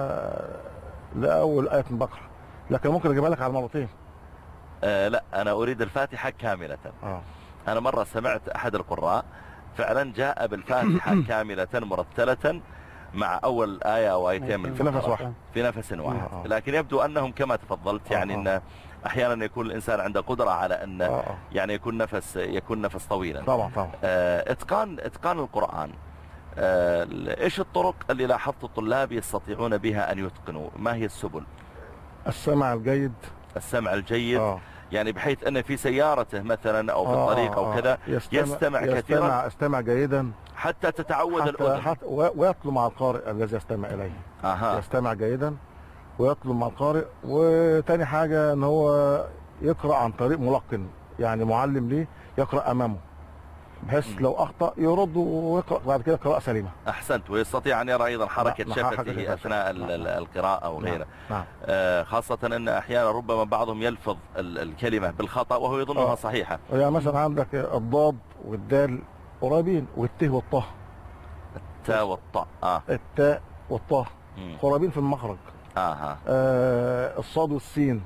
لاول ايه من البقره، لكن ممكن اجيبها لك على مرتين. آه لا انا اريد الفاتحه كامله. اه انا مره سمعت احد القراء فعلا جاء بالفاتحه كامله مرتله مع اول ايه او ايتين من في نفس واحد في نفس واحد آه. لكن يبدو انهم كما تفضلت يعني آه. ان احيانا يكون الانسان عنده قدره على ان يعني يكون نفس يكون نفس طويلا. طبعا طبعا. آه اتقان اتقان القران آه، إيش الطرق اللي لاحظت الطلاب يستطيعون بها أن يتقنوا؟ ما هي السبل؟ السمع الجيد. السمع الجيد. آه. يعني بحيث أن في سيارته مثلا أو في آه الطريق أو آه كذا يستمع, يستمع, يستمع كثيرا يستمع جيدا حتى تتعود حتى الأذن حتى ويطلب مع القارئ الذي يستمع إليه. أها. يستمع جيدا ويطلب مع القارئ. وتاني حاجة ان هو يقرأ عن طريق ملقن، يعني معلم ليه يقرأ امامه، بحيث لو اخطأ يرد ويقرأ بعد كده قراءة سليمة. أحسنت. ويستطيع أن يرى أيضا حركة نعم، شفته حركة أثناء نعم. القراءة وغيره. نعم. آه، خاصة أن أحيانا ربما بعضهم يلفظ ال- الكلمة بالخطأ وهو يظنها آه. صحيحة. يعني مثلا عندك الضاد والدال قريبين، والت والطه. التاء والطاء. آه. التاء والطه مم. قريبين في المخرج. آه. آه الصاد والسين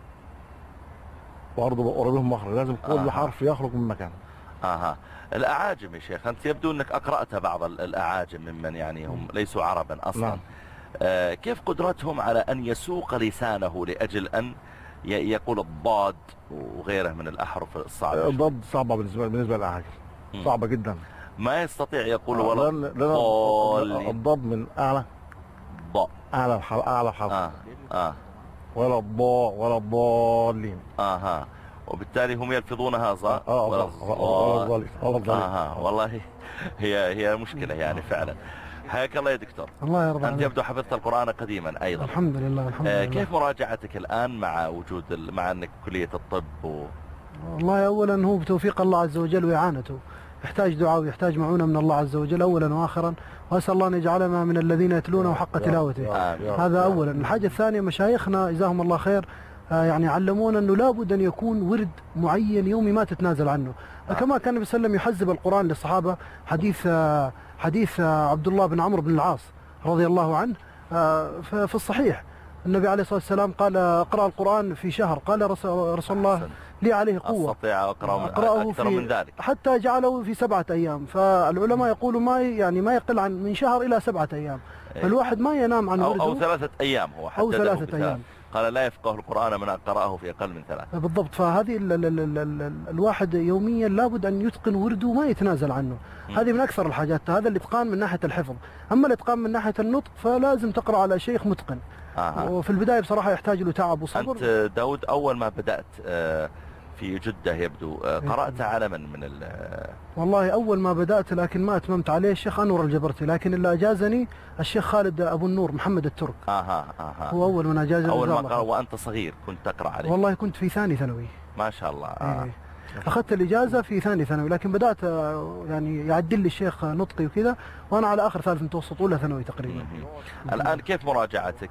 برضه قريبين من المخرج، لازم كل آه. حرف يخرج من مكانه. آه. الأعاجم يا شيخ، أنت يبدو أنك أقرأت بعض ال- الأعاجم ممن يعني هم ليسوا عربا أصلا. نعم. آه، كيف قدرتهم على أن يسوق لسانه لأجل أن ي- يقول الضاد وغيره من الأحرف الصعبة؟ الضاد صعبة بالنسبة بالنسبة للأعاجم، مم. صعبة جدا. ما يستطيع يقول آه، ولا لأن لأن ضالين. الضاد من أعلى ضاء. أعلى الحلقة أعلى الحلقة. آه. آه. ولا الضاء ولا الضالين. آها. وبالتالي هم يلفظونها ظاء اه ولا ولا الضالين ولا الضالين. آها. والله هي هي مشكلة يعني فعلا. حياك الله يا دكتور. الله يرضى أنت عليك. يبدو حفظت القرآن قديما أيضا. الحمد لله الحمد آه، لله. كيف مراجعتك الآن مع وجود ال- مع أنك كلية الطب و... والله أولا هو بتوفيق الله عز وجل وإعانته، يحتاج دعاء ويحتاج معونة من الله عز وجل أولا وآخرا، وأسأل الله أن يجعلنا من الذين يتلونه حق تلاوته. آمين. هذا أولا. الحاجة الثانية مشايخنا جزاهم الله خير آه، يعني علمونا أنه لابد أن يكون ورد معين يومي ما تتنازل عنه. كما كان النبي صلى الله عليه وسلم يحزب القرآن للصحابة، حديث آه، حديث آه، عبد الله بن عمرو بن العاص رضي الله عنه آه، ف- في الصحيح النبي عليه الصلاة والسلام قال اقرأ القرآن في شهر، قال رسول رسول الله أحسن. لي عليه قوة أستطيع أقرأ من أقرأه أكثر في من ذلك. حتى جعله في سبعة أيام. فالعلماء يقولوا ما ي- يعني ما يقل عن من شهر إلى سبعة أيام. إيه. فالواحد ما ينام عن أو, ورده. أو ثلاثة أيام هو أو حدده ثلاثة بثلاث. أيام. قال لا يفقه القرآن من قرأه في أقل من ثلاث. بالضبط. فهذه ال ال ال ال ال ال الواحد يوميا لابد أن يتقن ورده وما يتنازل عنه. م. هذه من أكثر الحاجات. هذا الإتقان من ناحية الحفظ. أما الإتقان من ناحية النطق فلازم تقرأ على شيخ متقن. آه. وفي البداية بصراحة يحتاج له تعب وصبر. أنت داود أول ما بدأت آه، في جدة يبدو آه، قرأت على من من ال- آه، والله أول ما بدأت لكن ما أتممت عليه الشيخ أنور الجبرتي، لكن اللي أجازني الشيخ خالد أبو النور محمد الترك. آها آها. هو أول من أجازني. أول ما جزاه الله قرأ خير. وأنت صغير كنت تقرأ عليه. والله كنت في ثاني ثانوي. ما شاء الله. آه. إيه. أخذت الإجازة في ثاني ثانوي، لكن بدأت آه، يعني يعدل لي الشيخ نطقي وكذا وأنا على آخر ثالث متوسط أولى ثانوي تقريبا. مم. الآن كيف مراجعتك؟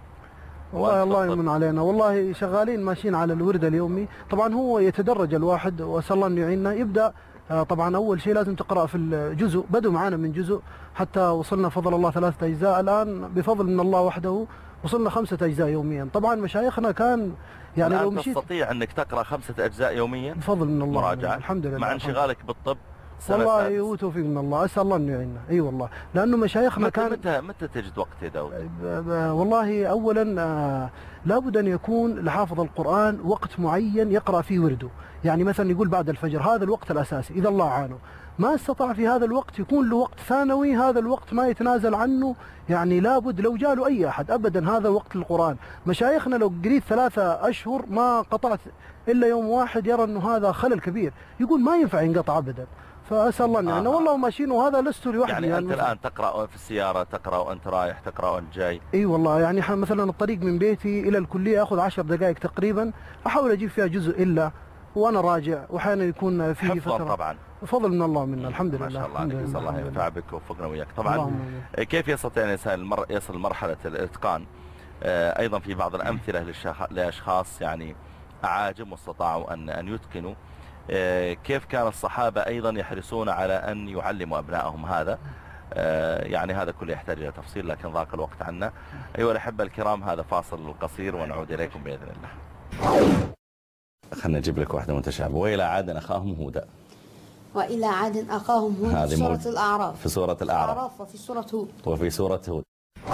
والله وأنت الله تطلب. يمن علينا، والله شغالين ماشيين على الورد اليومي. طبعا هو يتدرج الواحد وأسأل الله أن يعيننا. يبدأ آه، طبعا أول شيء لازم تقرأ في الجزء، بدوا معانا من جزء حتى وصلنا فضل الله ثلاثة أجزاء، الآن بفضل من الله وحده وصلنا خمسة أجزاء يوميا. طبعا مشايخنا كان يعني لو الآن مشيت تستطيع أنك تقرأ خمسة أجزاء يوميا بفضل من الله مراجعة الحمد لله. مع انشغالك بالطب سنة والله سادس. هو توفيق من الله، اسال الله انه يعيننا. اي والله لانه مشايخنا متى كان متى متى تجد وقت يا داود؟ ب- ب- والله اولا آه، لابد ان يكون لحافظ القران وقت معين يقرا فيه ورده، يعني مثلا يقول بعد الفجر هذا الوقت الاساسي اذا الله عانه. ما استطاع في هذا الوقت يكون له وقت ثانوي، هذا الوقت ما يتنازل عنه، يعني لابد لو جاله اي احد ابدا هذا وقت القران. مشايخنا لو قريت ثلاثة اشهر ما قطعت الا يوم واحد يرى انه هذا خلل كبير، يقول ما ينفع ينقطع ابدا. فاسال الله انه آه. آه. والله ماشيين وهذا لست لوحدي. يعني أنت مثلاً. الآن تقرأ في السيارة، تقرأ وأنت رايح، تقرأ وأنت جاي. اي والله يعني ح- مثلا الطريق من بيتي الى الكليه اخذ عشر دقائق تقريبا، احاول اجيب فيها جزء الا وانا راجع، واحيانا يكون في حفظا فتره طبعا. فضل من الله منا الحمد لله. ما شاء الله الحمد عليك، لله. نسأل الله الحمد ينفع لله. بك ووفقنا وياك. طبعا اللهم آمين. كيف يستطيع الإنسان المر... يصل لمرحلة الإتقان؟ آه، أيضا في بعض الأمثلة للشخ... لأشخاص يعني أعاجم واستطاعوا أن أن يتقنوا. آه، كيف كان الصحابة أيضا يحرصون على أن يعلموا أبنائهم هذا؟ آه، يعني هذا كله يحتاج إلى تفصيل لكن ضاق الوقت عنا. أيها الأحبة الكرام، هذا فاصل قصير ونعود إليكم بإذن الله. خلنا نجيب لك واحدة متشابهة. وإلى عاد أخاهم هودا. وإلى عاد أخاهم هود هذه في سورة موجودة الأعراف. في سورة الأعراف الأعراف وفي سورة هود. وفي سورة هود.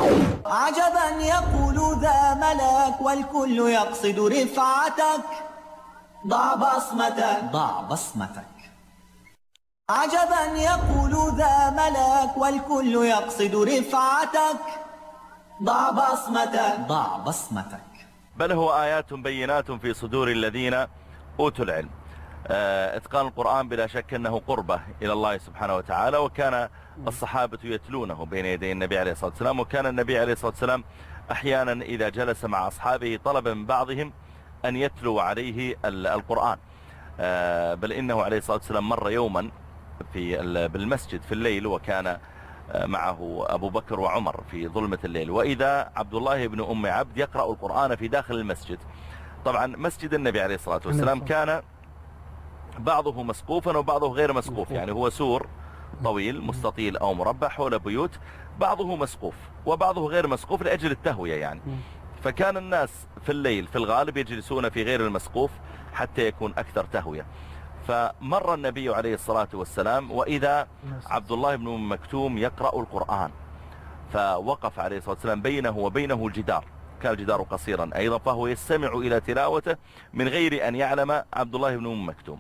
عجبا يقول ذا ملك والكل يقصد رفعتك ضع بصمتك ضع بصمتك عجبا يقول ذا ملاك والكل يقصد رفعتك ضع بصمتك ضع بصمتك. بل هو آيات بينات في صدور الذين أوتوا العلم. اتقان القرآن بلا شك أنه قربة إلى الله سبحانه وتعالى، وكان الصحابة يتلونه بين يدي النبي عليه الصلاة والسلام، وكان النبي عليه الصلاة والسلام أحيانا إذا جلس مع أصحابه طلب من بعضهم أن يتلو عليه القرآن. بل إنه عليه الصلاة والسلام مر يوما في بالمسجد في الليل، وكان معه أبو بكر وعمر في ظلمة الليل، وإذا عبد الله بن أم عبد يقرأ القرآن في داخل المسجد. طبعا مسجد النبي عليه الصلاة والسلام كان بعضه مسقوفا وبعضه غير مسقوف، يعني هو سور طويل مستطيل أو مربع حول بيوت، بعضه مسقوف وبعضه غير مسقوف لأجل التهوية يعني. فكان الناس في الليل في الغالب يجلسون في غير المسقوف حتى يكون أكثر تهوية. فمر النبي عليه الصلاة والسلام وإذا عبد الله بن أم مكتوم يقرأ القرآن، فوقف عليه الصلاة والسلام بينه وبينه الجدار، كان الجدار قصيرا أيضا، فهو يستمع إلى تلاوته من غير أن يعلم عبد الله بن أم مكتوم.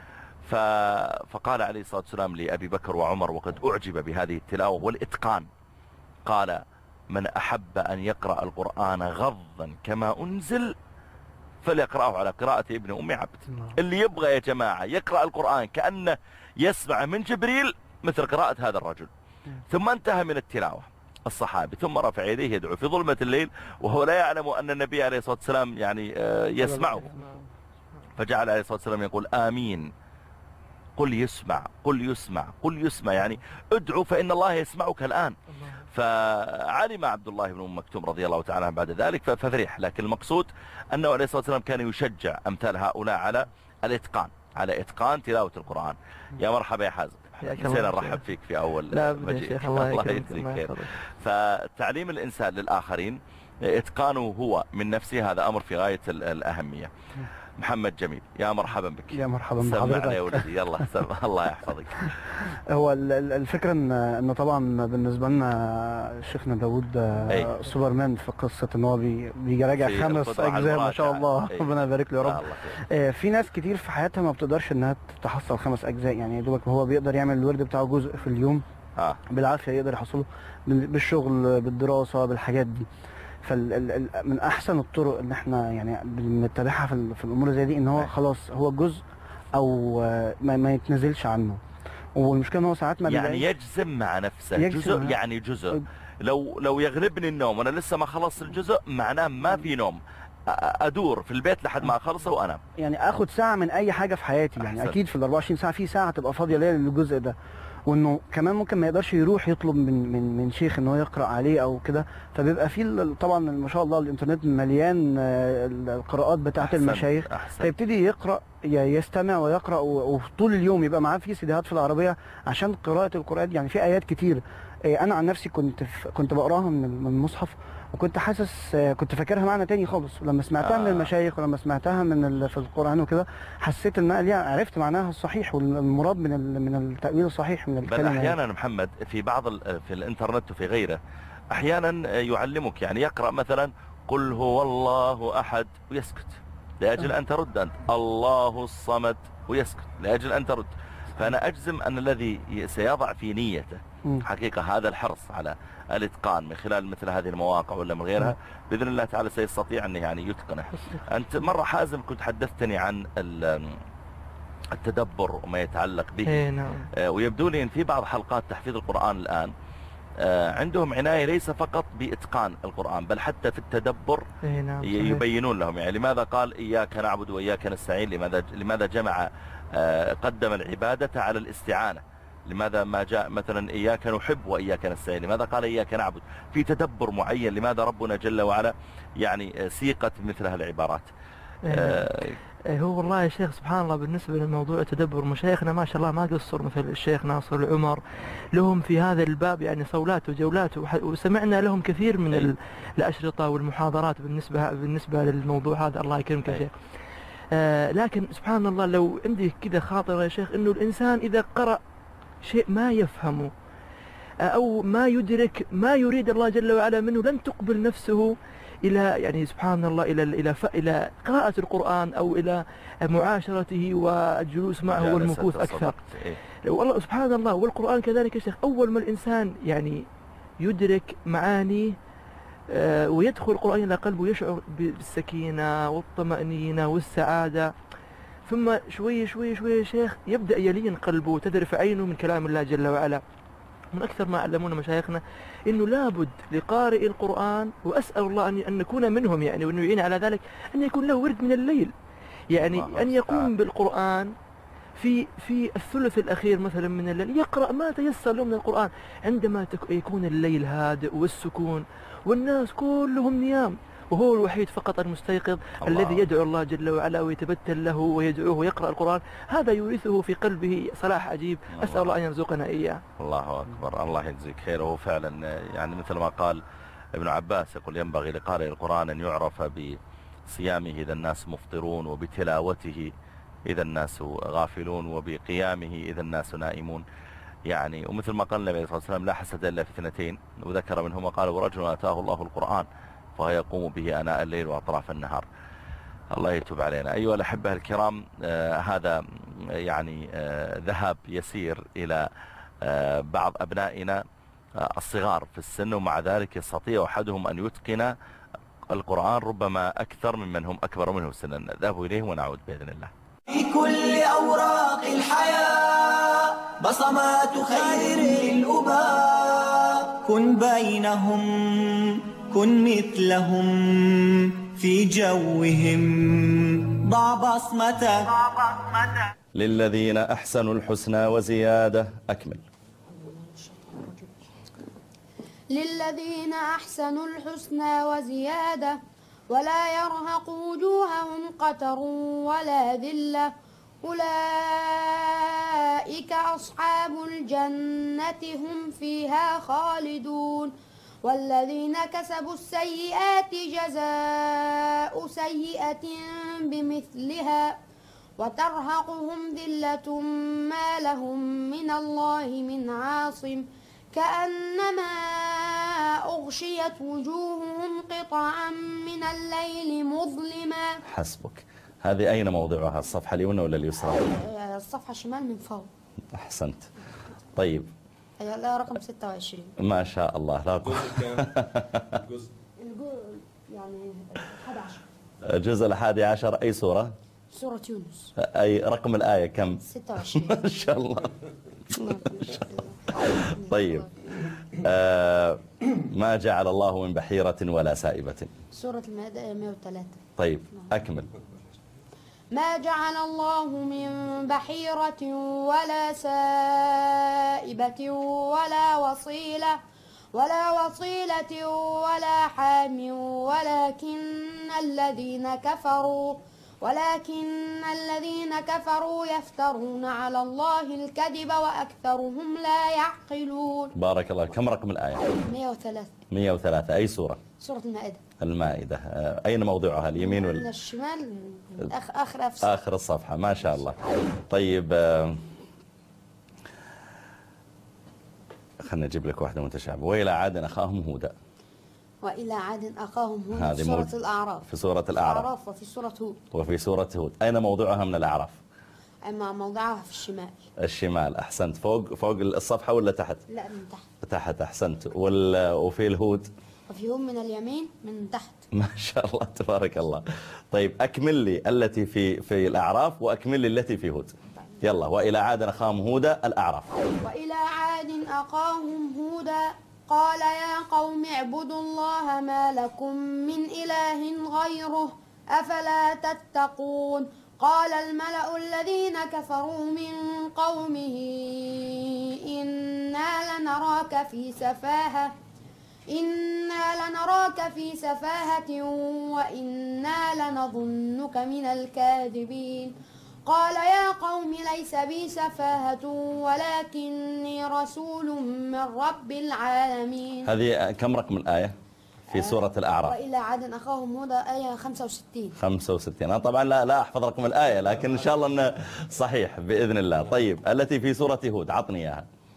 فقال عليه الصلاة والسلام لأبي بكر وعمر وقد أعجب بهذه التلاوة والإتقان، قال: من أحب أن يقرأ القرآن غضا كما أنزل فليقرأه على قراءة ابن أم عبد. اللي يبغى يا جماعة يقرأ القرآن كأنه يسمع من جبريل مثل قراءة هذا الرجل. ثم انتهى من التلاوة الصحابي، ثم رفع يديه يدعو في ظلمة الليل وهو لا يعلم أن النبي عليه الصلاة والسلام يعني يسمعه، فجعل عليه الصلاة والسلام يقول: آمين، قل يسمع قل يسمع قل يسمع، يعني ادعو فإن الله يسمعك الآن. فعلم عبد الله بن أم مكتوم رضي الله تعالى بعد ذلك ففرح. لكن المقصود أنه عليه الصلاة والسلام كان يشجع أمثال هؤلاء على الإتقان، على إتقان تلاوة القرآن. يا مرحبا يا حازم، نسينا نرحب فيك في أول مجيء. الله يجزيك خير. فتعليم الإنسان للآخرين إتقانه هو من نفسه هذا أمر في غاية الأهمية. محمد جميل، يا مرحبا بك. يا مرحبا بحضرتك. سمعنا يا ولدي، يلا سمع. الله يحفظك. هو الفكرة ان انه طبعا بالنسبة لنا شيخنا داوود أي. سوبرمان في قصة ان هو بيراجع خمس اجزاء ما شاء الله، ربنا يبارك له يا رب. آه في ناس كتير في حياتها ما بتقدرش انها تحصل خمس اجزاء، يعني يا دوبك هو بيقدر يعمل الورد بتاعه جزء في اليوم آه. بالعافية يقدر يحصله بالشغل بالدراسة بالحاجات دي. فمن احسن الطرق ان احنا يعني بنتبعها في, في الامور زي دي ان هو خلاص هو جزء او ما, ما يتنزلش عنه. والمشكله ان هو ساعات ما يعني يجزم مع نفسه جزء، يعني جزء لو لو يغلبني النوم وانا لسه ما خلصت الجزء معناه ما في نوم، ادور في البيت لحد ما اخلصه وانام. يعني اخد ساعه من اي حاجه في حياتي، يعني أحسن. اكيد في ال أربعة وعشرين ساعه في ساعه تبقى فاضيه ليا للجزء ده. وانه كمان ممكن ما يقدرش يروح يطلب من من من شيخ ان هو يقرا عليه او كده، فبيبقى في طبعا ما شاء الله الانترنت مليان القراءات بتاعه المشايخ، فيبتدي يقرا يستمع ويقرا وطول اليوم يبقى معاه في سيديهات في العربيه عشان قراءه القران. يعني في ايات كتير انا عن نفسي كنت كنت بقراها من المصحف وكنت حاسس كنت فاكرها معنى تاني خالص، ولما سمعتها آه. من المشايخ ولما سمعتها من في القرآن وكده حسيت ان انا عرفت معناها الصحيح والمراد من من التأويل الصحيح من الكلمة. بل احيانا محمد في بعض في الانترنت وفي غيره احيانا يعلمك، يعني يقرأ مثلا قل هو الله احد ويسكت لاجل ان ترد انت، الله الصمد ويسكت لاجل ان ترد. فانا اجزم ان الذي سيضع في نيته حقيقة هذا الحرص على الاتقان من خلال مثل هذه المواقع ولا من غيرها باذن الله تعالى سيستطيع ان يعني يتقنه. انت مرة حازم كنت حدثتني عن التدبر وما يتعلق به، نعم. ويبدو لي ان في بعض حلقات تحفيظ القرآن الان عندهم عناية ليس فقط بإتقان القرآن بل حتى في التدبر. نعم. يبينون لهم يعني لماذا قال إياك نعبد وإياك نستعين، لماذا لماذا جمع قدم العبادة على الاستعانة، لماذا ما جاء مثلا إياك نحب وإياك نستعين، لماذا قال إياك نعبد، في تدبر معين لماذا ربنا جل وعلا يعني سيقت مثل هالعبارات. آه هو والله يا شيخ سبحان الله بالنسبة للموضوع التدبر مشايخنا ما شاء الله ما قصر، مثل الشيخ ناصر العمر لهم في هذا الباب يعني صولات وجولات، وسمعنا لهم كثير من الأشرطة والمحاضرات بالنسبة بالنسبة للموضوع هذا. الله يكرمك يا شيخ. آه لكن سبحان الله لو عندي كذا خاطر يا شيخ انه الانسان اذا قرأ شيء ما يفهمه أو ما يدرك ما يريد الله جل وعلا منه، لن تقبل نفسه إلى يعني سبحان الله إلى إلى إلى قراءة القرآن أو إلى معاشرته والجلوس معه والمكوث أكثر. والله سبحان الله. والقرآن كذلك يا شيخ، أول ما الإنسان يعني يدرك معانيه آه ويدخل القرآن إلى قلبه يشعر بالسكينة والطمأنينة والسعادة، ثم شوي شوي شوي يا شيخ يبدأ يلين قلبه وتذرف عينه من كلام الله جل وعلا. من أكثر ما علمونا مشايخنا إنه لابد لقارئ القرآن، وأسأل الله أن أن نكون منهم يعني وأنه يعين على ذلك، أن يكون له ورد من الليل، يعني أن يقوم بالقرآن في في الثلث الأخير مثلا من الليل، يقرأ ما تيسر له من القرآن عندما يكون الليل هادئ والسكون والناس كلهم نيام، وهو الوحيد فقط المستيقظ الذي يدعو الله جل وعلا ويتبتل له ويدعوه ويقرأ القرآن. هذا يورثه في قلبه صلاح عجيب، أسأل الله أن يرزقنا إياه. الله أكبر، الله يجزيك خير. وهو فعلا يعني مثل ما قال ابن عباس، يقول ينبغي لقارئ القرآن أن يعرف بصيامه إذا الناس مفطرون، وبتلاوته إذا الناس غافلون، وبقيامه إذا الناس نائمون. يعني ومثل ما قال النبي صلى الله عليه وسلم لا حسد إلا في اثنتين، وذكر منهما قال ورجل آتاه الله القرآن فهو يقوم به آناء الليل وأطراف النهار. الله يتوب علينا. أيها الأحبة الكرام، آه هذا يعني آه ذهاب يسير إلى آه بعض أبنائنا آه الصغار في السن، ومع ذلك يستطيع أحدهم أن يتقن القرآن ربما أكثر ممن هم أكبر منه سنا. نذهب إليه ونعود بإذن الله. في كل أوراق الحياة بصمات خير للأباء، كن بينهم كن مثلهم في جوهم، ضع بصمتك. للذين أحسنوا الحسنى وزيادة. أكمل. للذين أحسنوا الحسنى وزيادة ولا يرهق وجوههم قتر ولا ذلة، أولئك أصحاب الجنة هم فيها خالدون. والذين كسبوا السيئات جزاء سيئة بمثلها وترهقهم ذلة ما لهم من الله من عاصم، كأنما أغشيت وجوههم قطعا من الليل مظلما. حسبك. هذه أين موضعها؟ الصفحة اليمنى ولا اليسرى؟ الصفحة الشمال من فوق. أحسنت. طيب. لا رقم ستة وعشرين. ما شاء الله. لا قوة. الجزء يعني الحادي عشر. الجزء الحادي عشر أي سورة؟ سورة يونس. أي رقم الآية كم؟ ستة وعشرين. ما شاء الله. طيب. آه ما جعل الله من بحيرة ولا سائبة. سورة المائدة مئة وثلاثة. طيب أكمل. ما جعل الله من بحيرة ولا سائبة ولا وصيلة ولا وصيلة ولا حام، ولكن الذين كفروا ولكن الذين كفروا يفترون على الله الكذب وأكثرهم لا يعقلون. بارك الله. كم رقم الآية؟ مئة وثلاثة. مئة وثلاثة. أي سورة؟ سورة المائدة. المائدة. أين موضعها؟ اليمين ولا؟ من الشمال، من آخر آخر, آخر الصفحة. ما شاء الله. طيب خلنا نجيب لك واحدة متشابهة. وإلى عاد أخاهم هودا. وإلى عاد أخاهم هود في سورة الأعراف. في سورة الأعراف. وفي سورة هود. وفي سورة هود. أين موضوعها من الأعراف؟ أما موضعها في الشمال. الشمال. أحسنت. فوق فوق الصفحة ولا تحت؟ لا من تحت. تحت. أحسنت. وفي الهود؟ وفي هود من اليمين من تحت. ما شاء الله تبارك الله. طيب أكمل لي التي في في الأعراف وأكمل لي التي في هود. يلا. وإلى عاد أخاهم هودا. الأعراف. وإلى عاد أخاهم هودا قال يا قوم اعبدوا الله ما لكم من إله غيره أفلا تتقون. قال الملأ الذين كفروا من قومه إنا لنراك في سفاهة إنا لنراك في سفاهة وإنا لنظنك من الكاذبين. قال يا قوم ليس بي سفاهة ولكني رسول من رب العالمين. هذه كم رقم الآية في سورة الأعراف؟ وإلى عاد أخاهم هودا آية خمسة وستين. خمسة وستين. أنا طبعا لا لا أحفظ رقم الآية، لكن إن شاء الله أنه صحيح بإذن الله. طيب التي في سورة هود عطني إياها.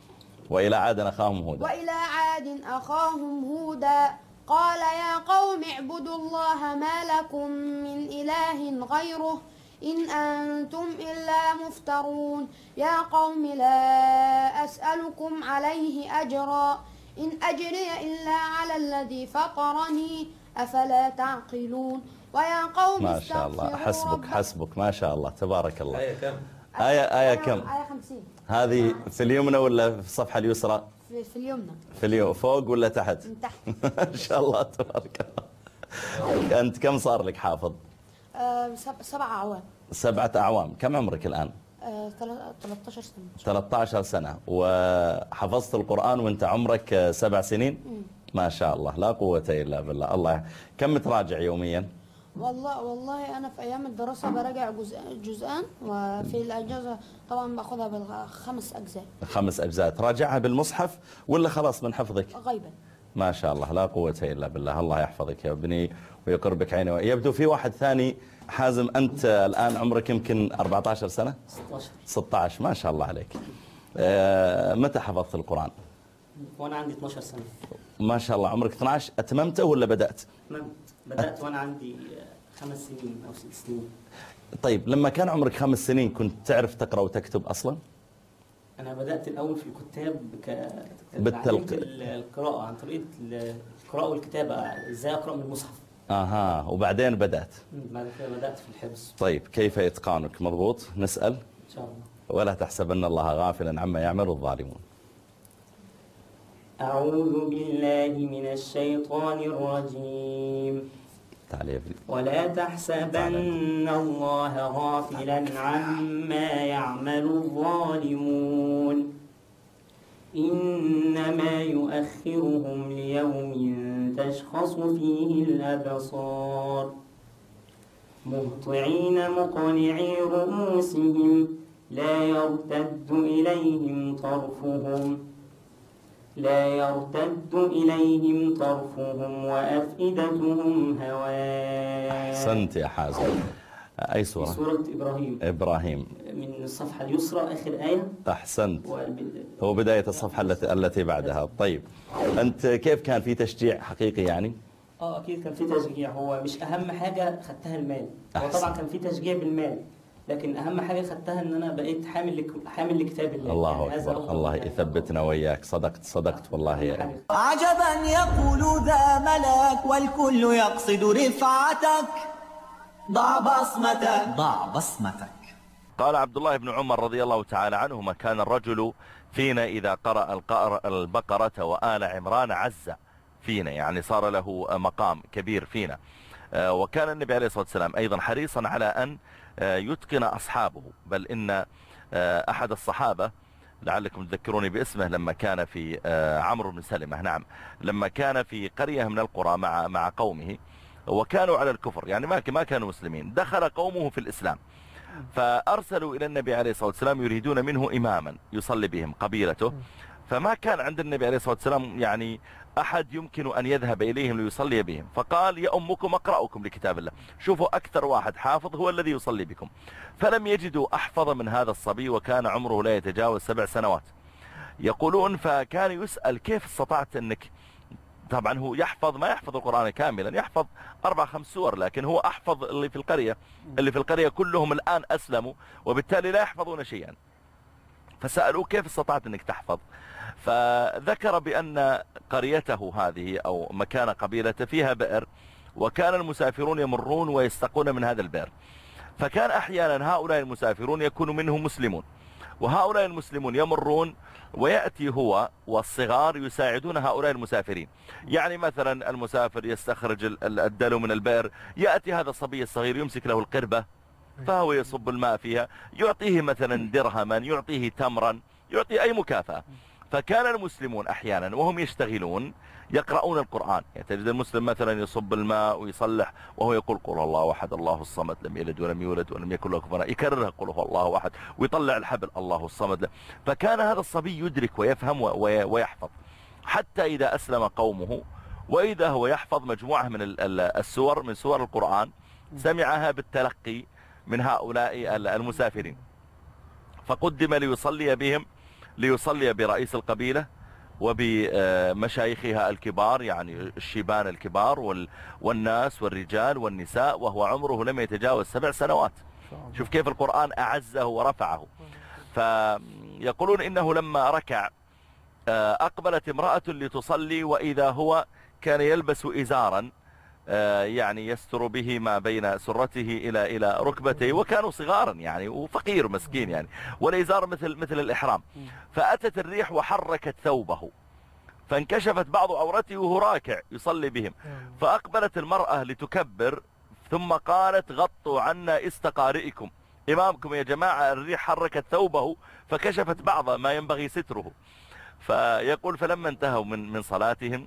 وإلى عاد أخاهم هودا وإلى عاد أخاهم هودا قال يا قوم اعبدوا الله ما لكم من إله غيره إن أنتم إلا مفترون يا قوم لا أسألكم عليه أجرا إن أجري إلا على الذي فطرني أفلا تعقلون ويا قوم ما شاء الله. حسبك حسبك ما شاء الله تبارك الله. آية كم؟ آية آية كم؟ آية خمسين. هذه في اليمنى ولا في الصفحة اليسرى؟ في, في اليمنى. في اليوم فوق ولا تحت؟ من تحت. ما شاء الله تبارك الله. أنت كم صار لك حافظ؟ آه سبع أعوام. سبعة أعوام. كم عمرك الآن؟ آه ثلاثة عشر سنة. ثلاثة عشر سنة. وحفظت القرآن وانت عمرك سبع سنين؟ م. ما شاء الله لا قوة إلا بالله. الله. كم تراجع يوميا؟ والله والله أنا في أيام الدراسة براجع جزء جزءان وفي الأجازة طبعا باخدها بالخمس أجزاء. خمس أجزاء. تراجعها بالمصحف ولا خلاص من حفظك؟ غيبا. ما شاء الله لا قوة إلا بالله. الله يحفظك يا ابني ويقربك عينه. يبدو في واحد ثاني. حازم أنت الآن عمرك يمكن أربعة عشر سنة؟ ستة عشر. ستة عشر. ما شاء الله عليك. آه متى حفظت القرآن؟ وأنا عندي اثني عشر سنة. ما شاء الله. عمرك اثني عشر. أتممته ولا بدأت؟ أتممت. بدأت وأنا عندي خمس سنين أو ست سنين. طيب لما كان عمرك خمس سنين كنت تعرف تقرأ وتكتب أصلا؟ أنا بدأت الأول في الكتاب ك بالتلق... القراءة عن طريقة القراءة والكتابة إزاي أقرأ من المصحف. أها وبعدين بدأت. بعد كده بدأت في الحفظ. طيب كيف إتقانك؟ مضبوط. نسأل. إن شاء الله. ولا تحسبن الله غافلا عما يعمل الظالمون. أعوذ بالله من الشيطان الرجيم. ولا تحسبن الله غافلا عما يعمل الظالمون إنما يؤخرهم ليوم تشخص فيه الأبصار مهطعين مقنعي رؤوسهم لا يرتد إليهم طرفهم لا يرتد إليهم طرفهم وأفئدتهم هواء. أحسنت يا حازم. أي سورة؟ سورة إبراهيم. إبراهيم. من الصفحة اليسرى آخر آية. أحسنت. هو بداية الصفحة التي التي بعدها. طيب أنت كيف كان في تشجيع حقيقي يعني؟ آه أكيد كان في تشجيع. هو مش أهم حاجة خدتها المال. هو طبعا كان في تشجيع بالمال لكن أهم حاجة خدتها إن أنا بقيت حامل لك... حامل لكتاب الله. الله يعني أكبر. الله يثبتنا وإياك. صدقت صدقت والله يعني. عجبا يقول ذا ملك والكل يقصد رفعتك ضع بصمتك ضع بصمتك. قال عبد الله بن عمر رضي الله تعالى عنهما كان الرجل فينا إذا قرأ البقرة وآل عمران عز فينا يعني صار له مقام كبير فينا. وكان النبي عليه الصلاة والسلام أيضا حريصا على أن يتقن أصحابه بل إن أحد الصحابة لعلكم تذكروني باسمه لما كان في عمرو بن سلمة نعم لما كان في قرية من القرى مع مع قومه وكانوا على الكفر يعني ما ما كانوا مسلمين دخل قومه في الإسلام فأرسلوا إلى النبي عليه الصلاة والسلام يريدون منه إماما يصلي بهم قبيلته فما كان عند النبي عليه الصلاة والسلام يعني أحد يمكن أن يذهب إليهم ليصلي بهم فقال يا أمكم أقرأكم لكتاب الله شوفوا أكثر واحد حافظ هو الذي يصلي بكم فلم يجدوا أحفظ من هذا الصبي وكان عمره لا يتجاوز سبع سنوات يقولون فكان يسأل كيف استطعت أنك طبعا هو يحفظ ما يحفظ القرآن كاملا يحفظ أربع خمس سور لكن هو أحفظ اللي في القرية اللي في القرية كلهم الآن أسلموا وبالتالي لا يحفظون شيئا فسألوه كيف استطعت أنك تحفظ فذكر بأن قريته هذه أو مكان قبيلته فيها بئر وكان المسافرون يمرون ويستقون من هذا البئر فكان أحيانا هؤلاء المسافرون يكون منهم مسلمون وهؤلاء المسلمون يمرون ويأتي هو والصغار يساعدون هؤلاء المسافرين يعني مثلا المسافر يستخرج الدلو من البئر يأتي هذا الصبي الصغير يمسك له القربة فهو يصب الماء فيها يعطيه مثلا درهما يعطيه تمرا يعطيه أي مكافأة فكان المسلمون أحيانا وهم يشتغلون يقرؤون القرآن يعني تجد المسلم مثلا يصب الماء ويصلح وهو يقول قل الله أحد الله الصمد لم يلد ولم يولد ولم يكن له كفوا يكررها قل هو الله أحد ويطلع الحبل الله الصمد فكان هذا الصبي يدرك ويفهم ويحفظ حتى إذا أسلم قومه وإذا هو يحفظ مجموعة من السور من سور القرآن سمعها بالتلقي من هؤلاء المسافرين فقدم ليصلي بهم ليصلي برئيس القبيلة وبمشايخها الكبار، يعني الشيبان الكبار والناس والرجال والنساء، وهو عمره لم يتجاوز سبع سنوات. شوف كيف القرآن أعزه ورفعه. فيقولون إنه لما ركع أقبلت امرأة لتصلي، وإذا هو كان يلبس إزارا يعني يستر به ما بين سرته إلى إلى ركبته، وكانوا صغارا يعني وفقير مسكين يعني، والإزار مثل مثل الإحرام. فأتت الريح وحركت ثوبه فانكشفت بعض عورته وهو راكع يصلي بهم. فأقبلت المرأة لتكبر ثم قالت غطوا عنا استقارئكم، إمامكم يا جماعة الريح حركت ثوبه فكشفت بعض ما ينبغي ستره. فيقول فلما انتهوا من من صلاتهم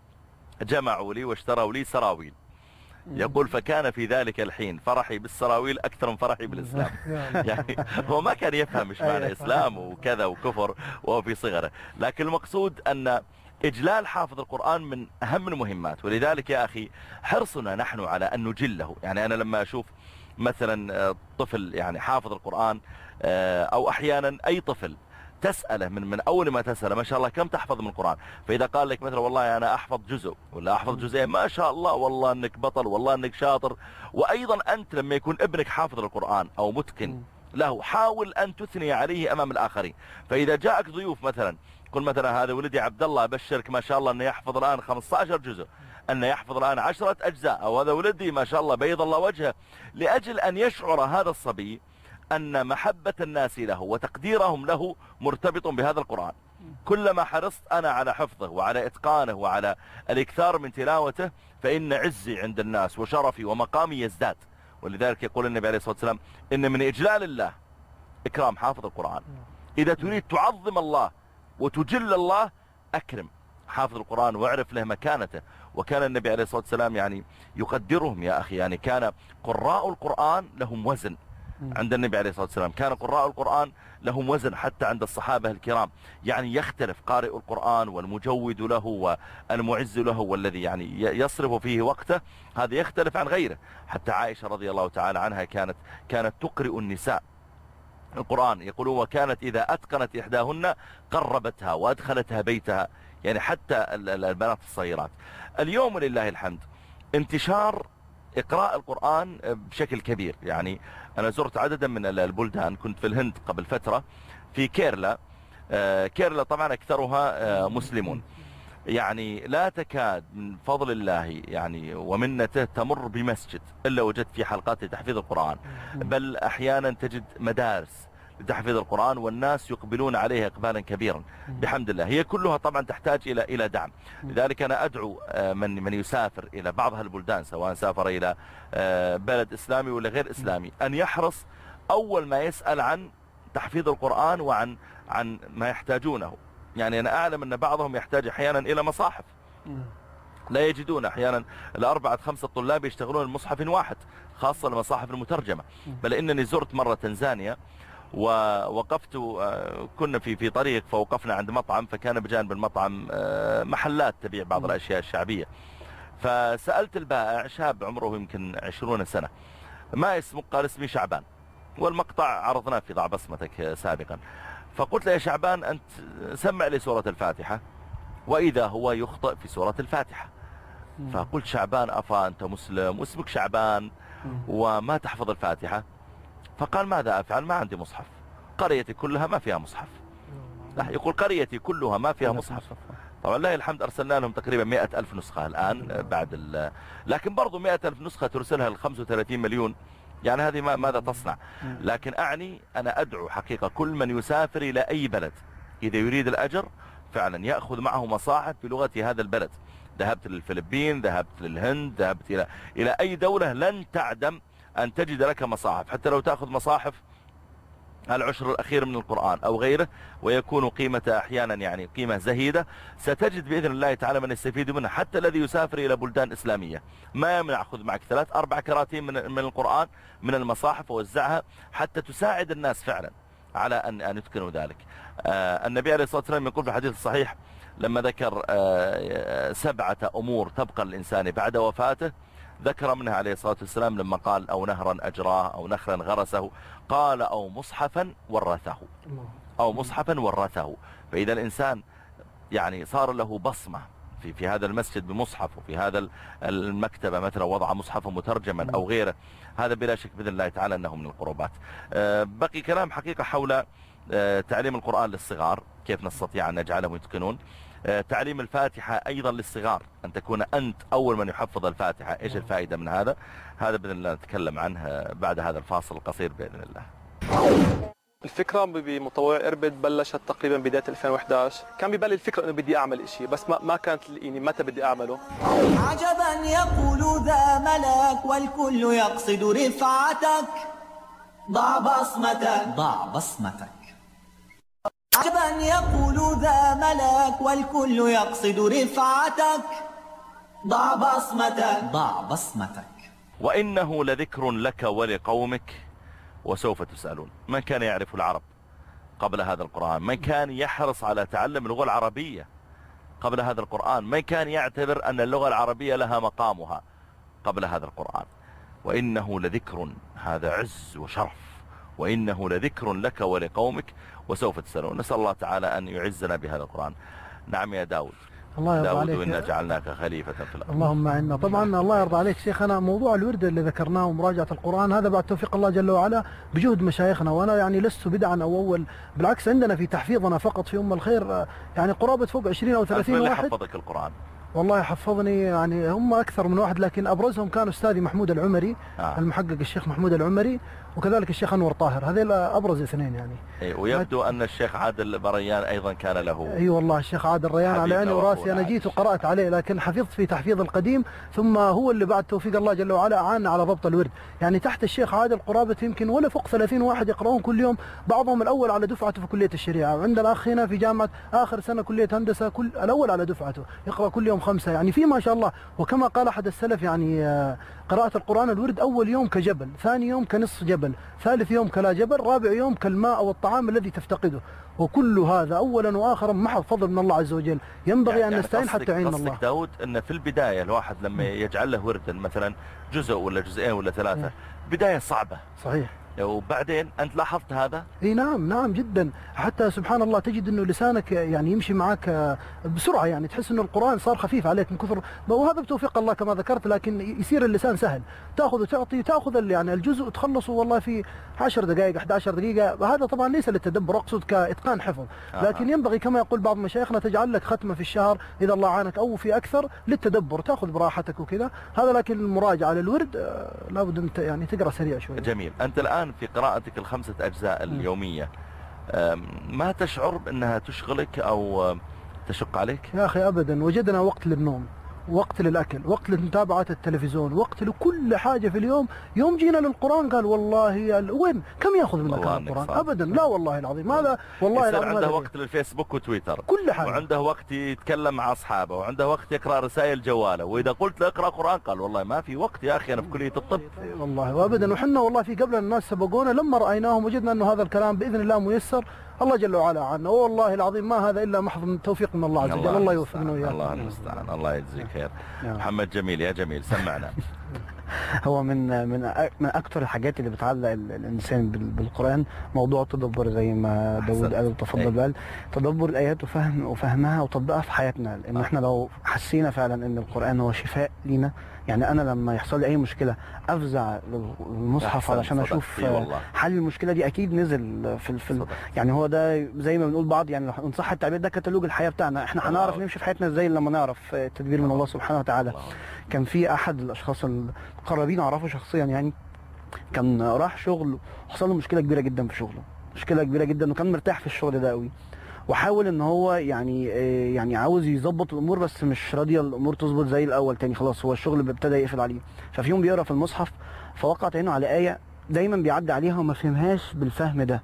جمعوا لي واشتروا لي سراويل. يقول فكان في ذلك الحين فرحي بالسراويل أكثر من فرحي بالإسلام. يعني هو ما كان يفهم إيش معنى إسلام وكذا وكفر وهو في صغره، لكن المقصود أن إجلال حافظ القرآن من أهم المهمات. ولذلك يا أخي حرصنا نحن على أن نجله. يعني أنا لما أشوف مثلا طفل يعني حافظ القرآن، أو أحيانا أي طفل تسأله من من أول ما تسأله ما شاء الله كم تحفظ من القرآن، فإذا قال لك مثلا والله أنا أحفظ جزء ولا أحفظ جزئين، ما شاء الله والله أنك بطل والله أنك شاطر. وأيضا أنت لما يكون ابنك حافظ القرآن أو متقن له حاول أن تثني عليه أمام الآخرين. فإذا جاءك ضيوف مثلا قل مثلا هذا ولدي عبد الله أبشرك ما شاء الله أنه يحفظ الآن خمسة عشر جزء، أنه يحفظ الآن عشرة أجزاء، أو هذا ولدي ما شاء الله بيض الله وجهه، لأجل أن يشعر هذا الصبي أن محبة الناس له وتقديرهم له مرتبط بهذا القرآن. كلما حرصت أنا على حفظه وعلى إتقانه وعلى الإكثار من تلاوته فإن عزي عند الناس وشرفي ومقامي يزداد. ولذلك يقول النبي عليه الصلاة والسلام إن من إجلال الله إكرام حافظ القرآن. إذا تريد تعظم الله وتجل الله أكرم حافظ القرآن واعرف له مكانته. وكان النبي عليه الصلاة والسلام يعني يقدرهم يا أخي، يعني كان قراء القرآن لهم وزن عند النبي عليه الصلاة والسلام، كان قراء القرآن لهم وزن حتى عند الصحابة الكرام. يعني يختلف قارئ القرآن والمجود له والمعز له والذي يعني يصرف فيه وقته، هذا يختلف عن غيره. حتى عائشة رضي الله تعالى عنها كانت كانت تقرئ النساء القرآن، يقولون وكانت إذا أتقنت إحداهن قربتها وأدخلتها بيتها، يعني حتى البنات الصغيرات. اليوم لله الحمد انتشار إقراء القرآن بشكل كبير. يعني أنا زرت عددا من البلدان، كنت في الهند قبل فترة في كيرلا. كيرلا طبعا أكثرها مسلمون، يعني لا تكاد من فضل الله يعني ومنته تمر بمسجد إلا وجدت في حلقات لتحفيظ القرآن، بل أحيانا تجد مدارس لتحفيظ القرآن والناس يقبلون عليها إقبالا كبيرا بحمد الله. هي كلها طبعا تحتاج إلى إلى دعم. لذلك أنا أدعو من من يسافر إلى بعض هالبلدان سواء سافر إلى بلد إسلامي ولا غير إسلامي أن يحرص أول ما يسأل عن تحفيظ القرآن وعن عن ما يحتاجونه. يعني أنا أعلم أن بعضهم يحتاج أحيانا إلى مصاحف لا يجدون، أحيانا الأربعة خمسة طلاب يشتغلون المصحف واحد، خاصة المصاحف المترجمة. بل إنني زرت مرة تنزانيا ووقفت، كنا في في طريق فوقفنا عند مطعم، فكان بجانب المطعم محلات تبيع بعض الأشياء الشعبية. فسألت البائع شاب عمره يمكن عشرون سنة ما اسمك؟ قال اسمي شعبان، والمقطع عرضناه في ضع بصمتك سابقا. فقلت له يا شعبان أنت سمع لي سورة الفاتحة، وإذا هو يخطئ في سورة الفاتحة. فقلت شعبان أفا أنت مسلم واسمك شعبان وما تحفظ الفاتحة؟ فقال ماذا أفعل؟ ما عندي مصحف، قريتي كلها ما فيها مصحف. لا يقول قريتي كلها ما فيها مصحف. طبعا الله الحمد أرسلنا لهم تقريبا مئة ألف نسخة الآن بعد ال... لكن برضو مئة ألف نسخة ترسلها ل خمسة وثلاثين مليون، يعني هذه ما ماذا تصنع؟ لكن أعني أنا أدعو حقيقة كل من يسافر إلى أي بلد إذا يريد الأجر فعلا يأخذ معه مصاحف بلغة هذا البلد. ذهبت للفلبين، ذهبت للهند، ذهبت إلى إلى أي دولة لن تعدم أن تجد لك مصاحف، حتى لو تأخذ مصاحف العشر الأخير من القرآن أو غيره، ويكون قيمة أحيانا يعني قيمة زهيدة، ستجد بإذن الله تعالى من يستفيد منها. حتى الذي يسافر إلى بلدان إسلامية ما يمنع خذ معك ثلاث أربع كراتين من من القرآن من المصاحف ووزعها حتى تساعد الناس فعلا على أن أن يتقنوا ذلك. آه النبي عليه الصلاة والسلام يقول في الحديث الصحيح لما ذكر آه سبعة أمور تبقى الإنسان بعد وفاته، ذكر منها عليه الصلاة والسلام لما قال أو نهرا أجراه أو نخلا غرسه، قال أو مصحفا ورثه. أو مصحفا ورثه. فإذا الإنسان يعني صار له بصمة في في هذا المسجد بمصحف، وفي هذا المكتبة مثلا وضع مصحفا مترجما أو غيره، هذا بلا شك بإذن الله تعالى أنه من القربات. بقي كلام حقيقة حول تعليم القرآن للصغار، كيف نستطيع أن نجعلهم يتقنون. تعليم الفاتحة أيضا للصغار، أن تكون أنت أول من يحفظ الفاتحة، إيش الفائدة من هذا؟ هذا بإذن الله نتكلم عنه بعد هذا الفاصل القصير بإذن الله. الفكرة بمطوع إربد بلشت تقريبا بداية ألفين وإحدى عشر، كان ببالي الفكرة إنه بدي أعمل إشي، بس ما ما كانت تلاقيني متى بدي أعمله. عجبا يقول ذا ملك والكل يقصد رفعتك، ضع بصمتك ضع بصمتك. عجبا يقول ذا ملك والكل يقصد رفعتك، ضع بصمتك ضع بصمتك. وإنه لذكر لك ولقومك وسوف تسألون. من كان يعرف العرب قبل هذا القرآن؟ من كان يحرص على تعلم اللغة العربية قبل هذا القرآن؟ من كان يعتبر أن اللغة العربية لها مقامها قبل هذا القرآن؟ وإنه لذكر، هذا عز وشرف، وإنه لذكر لك ولقومك وسوف تسألون. نسأل الله تعالى أن يعزنا بهذا القرآن. نعم يا داود. الله يرضى داود عليك. وإنا جعلناك خليفة في الأرض. اللهم عنا. طبعا الله يرضى عليك شيخنا، موضوع الورد اللي ذكرناه ومراجعة القرآن هذا بعد توفيق الله جل وعلا بجهد مشايخنا، وأنا يعني لست بدعا أو أول، بالعكس عندنا في تحفيظنا فقط في أم الخير يعني قرابة فوق عشرين أو ثلاثين واحد. اللي حفظك القرآن؟ والله حفظني يعني هم أكثر من واحد، لكن أبرزهم كان أستاذي محمود العمري، آه. المحقق الشيخ محمود العمري، وكذلك الشيخ أنور طاهر، هذيل أبرز اثنين يعني. إيه، ويبدو أن الشيخ عادل بريان أيضا كان له. أي أيوة والله الشيخ عادل ريان على عيني وراسي، أنا جيت وقرأت عليه، لكن حفظت في تحفيظ القديم، ثم هو اللي بعد توفيق الله جل وعلا أعان على ضبط الورد. يعني تحت الشيخ عادل قرابة يمكن ولا فوق ثلاثين واحد يقرؤون كل يوم، بعضهم الأول على دفعته في كلية الشريعة، وعندنا أخ هنا في جامعة آخر سنة كلية هندسة كل الأول على دفعته يقرأ كل يوم خمسة، يعني في ما شاء الله. وكما قال أحد السلف يعني قراءة القرآن الورد أول يوم كجبل، ثاني يوم كنصف جبل، ثالث يوم كلا جبل، رابع يوم كالماء أو الطعام الذي تفتقده، وكل هذا أولا وآخرا محض فضل من الله عز وجل، ينبغي يعني أن يعني نستعين حتى يعين الله. قصدك داود أن في البداية الواحد لما يجعل له وردا مثلا جزء ولا جزئين ولا ثلاثة، بداية صعبة. صحيح. وبعدين أنت لاحظت هذا؟ اي نعم نعم جدا، حتى سبحان الله تجد انه لسانك يعني يمشي معك بسرعة، يعني تحس انه القرآن صار خفيف عليك من كثر، وهذا بتوفيق الله كما ذكرت، لكن يصير اللسان سهل، تاخذ وتعطي، تاخذ يعني الجزء تخلصه والله في عشر دقائق أحد عشر دقيقة، هذا طبعا ليس للتدبر، اقصد كإتقان حفظ، لكن ينبغي كما يقول بعض مشايخنا تجعل لك ختمة في الشهر إذا الله عانك أو في أكثر للتدبر، تاخذ براحتك وكذا، هذا لكن المراجعة للورد لابد أنت يعني تقرأ سريع شوي. جميل. أنت الآن في قراءتك الخمسة أجزاء اليومية ما تشعر بأنها تشغلك أو تشق عليك؟ يا أخي أبدا، وجدنا وقت للنوم، وقت للأكل، وقت لمتابعة التلفزيون، وقت لكل حاجة في اليوم. يوم جينا للقرآن قال والله وين كم ياخذ منك القرآن؟ أبدا، لا والله العظيم هذا والله العظيم. عنده وقت للفيسبوك وتويتر، كل حاجة، وعنده وقت يتكلم مع أصحابه، وعنده وقت يقرأ رسائل جواله، وإذا قلت له اقرأ قرآن قال والله ما في وقت يا أخي أنا في كلية الطب. والله وأبدا، وحنا والله في قبل الناس سبقونا لما رأيناهم وجدنا أنه هذا الكلام بإذن الله ميسر، الله جل وعلا عنا، والله العظيم ما هذا إلا محض من توفيق من الله عز وجل. الله, الله يوفقنا وياك. الله المستعان، الله يجزيك خير. محمد جميل، يا جميل سمعنا. هو من من من اكثر الحاجات اللي بتعلق الانسان بالقران موضوع التدبر، زي ما داود قال وتفضل قال، تدبر الايات وفهم وفهمها وتطبيقها في حياتنا، لان احنا لو حسينا فعلا ان القران هو شفاء لينا، يعني انا لما يحصل لي اي مشكله افزع للمصحف علشان اشوف حل المشكله دي، اكيد نزل في في يعني هو ده زي ما بنقول بعض يعني ان صح التعبير ده كتالوج الحياه بتاعنا، احنا هنعرف نمشي في حياتنا ازاي لما نعرف التدبير من الله سبحانه وتعالى. كان في احد الاشخاص القريبين اعرفه شخصيا، يعني كان راح شغل وحصل له مشكله كبيره جدا في شغله، مشكله كبيره جدا، وكان مرتاح في الشغل ده قوي، وحاول ان هو يعني يعني عاوز يظبط الامور، بس مش راضيه الامور تظبط زي الاول تاني، خلاص هو الشغل ابتدى يقفل عليه. ففي يوم بيقرا في المصحف فوقعت عينه على ايه دايما بيعدي عليها وما فهمهاش بالفهم ده.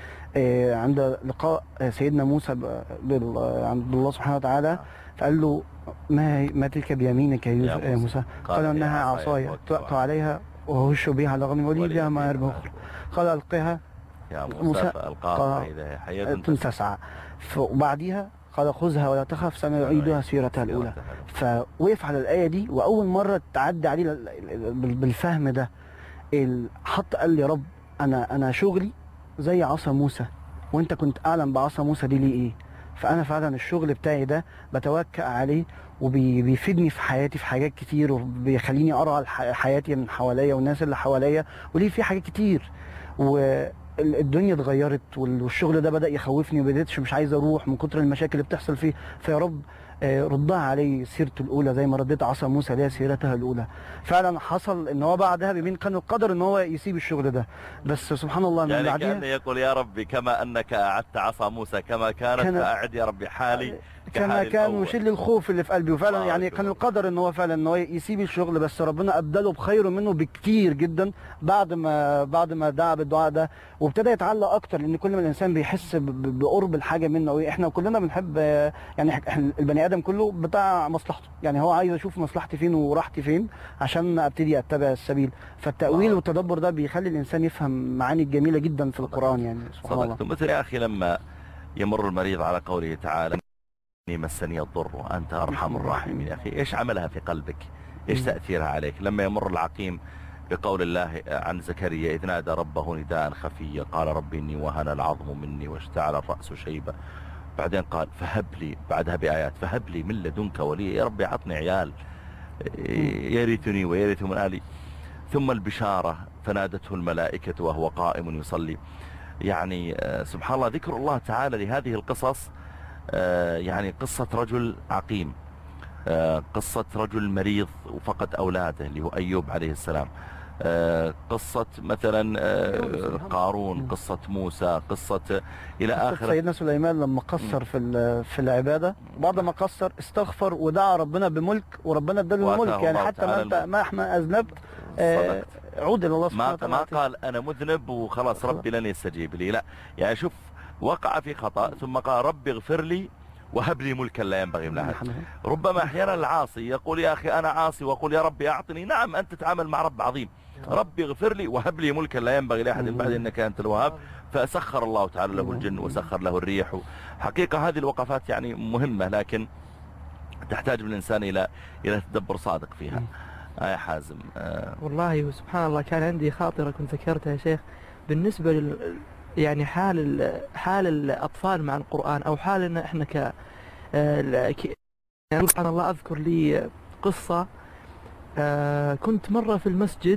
عند لقاء سيدنا موسى عند الله سبحانه وتعالى، فقال له ما ما تلك بيمينك يا موسى؟ قال انها عصاي اتوكل عليها وهش بها على غنم ولي بها ما يربو اخرى. قال القها يا موسى فالقاها اذا حية تسعى، وبعديها قال خذها ولا تخف سنعيدها سيرتها الاولى. فوقف على الايه دي، واول مره تعدي عليه بالفهم ده حط قال لي رب انا انا شغلي زي عصا موسى وانت كنت اعلم بعصا موسى دي ليه ايه. فانا فعلا الشغل بتاعي ده بتوكل عليه وبيفيدني في حياتي في حاجات كتير، وبيخليني ارى الح- حياتي من حواليا والناس اللي حواليا، وليه في حاجات كتير. والدنيا اتغيرت والشغل ده بدأ يخوفني وبدأتش مش عايز اروح من كتر المشاكل اللي بتحصل فيه. فيا رب آه، ردها علي سيرته الاولى زي ما رديت عصا موسى ليها سيرتها الاولى. فعلا حصل ان هو بعدها بيمين كان القدر ان هو يسيب الشغل ده، بس سبحان الله من يعني بعدها كان يقول يا ربي كما أنك أعدت عصا موسى كما كانت كان- فأعد يا ربي حالي كما كحال كان الأول. وشيل الخوف اللي في قلبي. وفعلا الله يعني أكبر. كان القدر ان هو فعلا ان هو يسيب الشغل، بس ربنا ابدله بخير منه بكتير جدا بعد ما بعد ما دعا بالدعاء ده، وابتدى يتعلق اكتر. لان كل ما الانسان بيحس ب- ب- بقرب الحاجه منه، احنا كلنا بنحب آه، يعني إحنا البني ادم كله بتاع مصلحته، يعني هو عايز اشوف مصلحتي فين وراحتي فين عشان ابتدي اتبع السبيل. فالتاويل والتدبر ده بيخلي الانسان يفهم معاني جميله جدا في القران، يعني سبحان الله. صدقت. مثل يا أخي لما يمر المريض على قوله تعالى إني مسني الضر وأنت أرحم الراحمين، يا أخي إيش عملها في قلبك؟ إيش تأثيرها عليك؟ لما يمر العقيم بقول الله عن زكريا إذ نادى ربه نداء خفيا قال ربي إني وهن العظم مني واشتعل الرأس شيبة، بعدين قال فهب لي بعدها بآيات فهب لي من لدنك ولي، يا ربي عطني عيال يرثني ويرث من آلي. ثم البشارة فنادته الملائكة وهو قائم يصلي. يعني آه، سبحان الله ذكر الله تعالى لهذه القصص. آه، يعني قصة رجل عقيم، آه، قصة رجل مريض وفقد أولاده اللي هو أيوب عليه السلام، آه، قصة مثلا آه، قارون، قصة موسى، قصة إلى قصة آخر. سيدنا سليمان لما قصر في ال- في العباده، بعد ما قصر استغفر ودعا ربنا بملك وربنا اداله وآتاه الملك. يعني الله حتى ما تعالى انت الملك. مهما اذنبت آه، عود الى الله سبحانه ما وتعالى. ما قال أنا مذنب وخلاص ربي لن يستجيب لي، لا، يعني شوف وقع في خطأ ثم قال ربي اغفر لي وهب لي ملكا لا ينبغي من أحد. ربما أحيانا العاصي يقول يا أخي أنا عاصي وأقول يا ربي أعطني، نعم أنت تتعامل مع رب عظيم، ربي اغفر لي وهب لي ملكا لا ينبغي لأحد من بعد إنك أنت الوهاب. فسخر الله تعالى له الجن وسخر له الريح. حقيقة هذه الوقفات يعني مهمة، لكن تحتاج من الإنسان إلى إلى تدبر صادق فيها. آه يا حازم. آه والله وسبحان الله كان عندي خاطرة كنت ذكرتها يا شيخ بالنسبة لل يعني حال ال... حال الأطفال مع القرآن أو حالنا إحنا ك آه، ال- ك- يعني سبحان الله أذكر لي قصة. آه، كنت مرة في المسجد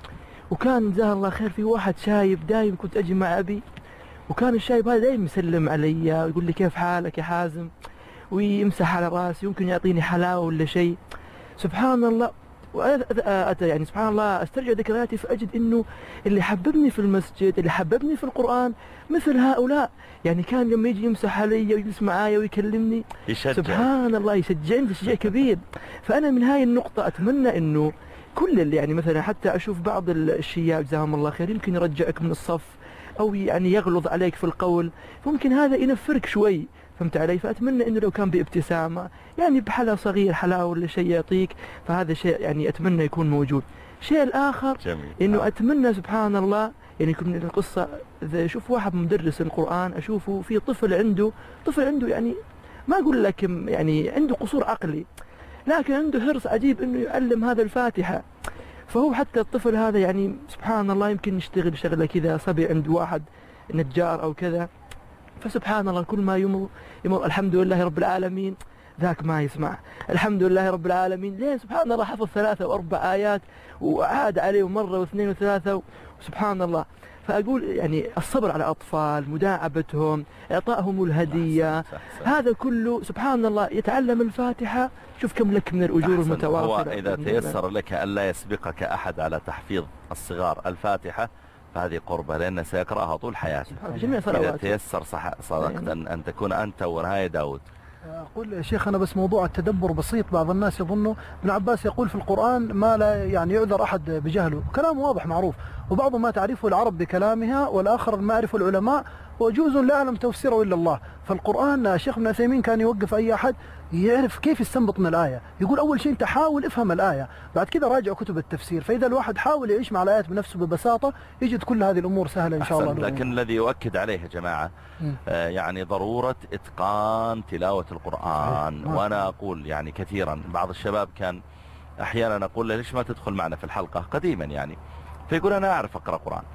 وكان جزاه الله خير في واحد شايب دايم كنت أجي مع أبي، وكان الشايب هذا دايم يسلم علي ويقول لي كيف حالك يا حازم ويمسح على راسي يمكن يعطيني حلاوة ولا شيء. سبحان الله وأنا أتى يعني سبحان الله استرجع ذكرياتي فأجد إنه اللي حببني في المسجد اللي حببني في القرآن مثل هؤلاء. يعني كان لما يجي يمسح علي ويجلس معايا ويكلمني يشجع. سبحان الله يشجعني تشجيع كبير. فأنا من هاي النقطة أتمنى إنه كل اللي يعني مثلا حتى أشوف بعض الشياب جزاهم الله خير يمكن يرجعك من الصف أو يعني يغلظ عليك في القول، فممكن هذا ينفرك شوي، فهمت علي؟ فأتمنى إنه لو كان بابتسامة يعني بحلا صغير حلاوة ولا شيء يعطيك، فهذا شيء يعني أتمنى يكون موجود. الشيء الآخر جميل. إنه أتمنى سبحان الله يعني يكون القصة إذا أشوف واحد مدرس القرآن أشوفه في طفل عنده طفل عنده يعني ما أقول لك يعني عنده قصور عقلي، لكن عنده حرص عجيب إنه يعلم هذا الفاتحة. فهو حتى الطفل هذا يعني سبحان الله يمكن يشتغل شغلة كذا صبي عند واحد نجار أو كذا، فسبحان الله كل ما يمر يمر الحمد لله رب العالمين ذاك ما يسمع الحمد لله رب العالمين، ليه سبحان الله حفظ ثلاثة وأربع آيات وعاد عليه مرة واثنين وثلاثة وسبحان الله. فأقول يعني الصبر على الأطفال مداعبتهم إعطائهم الهدية صح صح صح. هذا كله سبحان الله يتعلم الفاتحة شوف كم لك من الأجور أحسن. المتوافرة. هو إذا تيسر لك أن لا يسبقك أحد على تحفيظ الصغار الفاتحة فهذه قربة لأنه سيقرأها طول حياته. جميع إذا صلوات تيسر صح صدقت أن, أن تكون أنت ونهاية داود. أقول يا شيخ أنا بس موضوع التدبر بسيط، بعض الناس يظنوا ابن عباس يقول في القرآن ما لا يعني يعذر أحد بجهله، كلام واضح معروف، وبعض ما تعرفه العرب بكلامها والآخر ما يعرفه العلماء وجوز لا يعلم تفسيره إلا الله. فالقرآن الشيخ ابن عثيمين كان يوقف أي أحد يعرف كيف يستنبط من الآية، يقول أول شيء أنت حاول افهم الآية بعد كذا راجع كتب التفسير، فإذا الواحد حاول يعيش مع الآيات بنفسه ببساطة يجد كل هذه الأمور سهلة إن شاء الله. لكن الذي يؤكد عليه يا جماعة آه يعني ضرورة إتقان تلاوة القرآن. وأنا أقول يعني كثيرا بعض الشباب كان أحيانا أقول له ليش ما تدخل معنا في الحلقة قديما يعني، فيقول أنا أعرف أقرأ قرآن.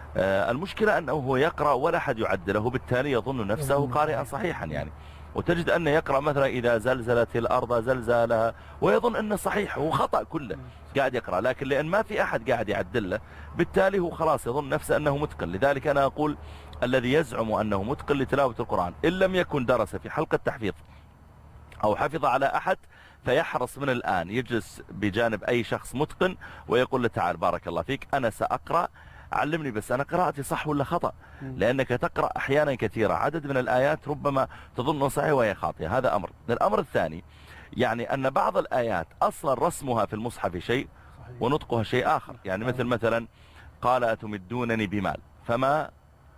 المشكلة أنه هو يقرأ ولا أحد يعدله، بالتالي يظن نفسه قارئا صحيحا يعني. وتجد أنه يقرأ مثلا إذا زلزلت الأرض زلزالها ويظن أنه صحيح، هو خطأ كله قاعد يقرأ، لكن لأن ما في أحد قاعد يعدله بالتالي هو خلاص يظن نفسه أنه متقن. لذلك أنا أقول الذي يزعم أنه متقن لتلاوة القرآن إن لم يكن درس في حلقة تحفيظ أو حفظ على أحد فيحرص من الآن يجلس بجانب أي شخص متقن ويقول له تعال بارك الله فيك أنا سأقرأ، علمني بس أنا قراءتي صح ولا خطأ، لأنك تقرأ أحيانا كثيرة عدد من الآيات ربما تظن صحيح وهي خاطئة. هذا أمر. الأمر الثاني يعني أن بعض الآيات أصلا رسمها في المصحف شيء ونطقها شيء آخر، يعني مثل مثلا قال أتمدونني بمال فما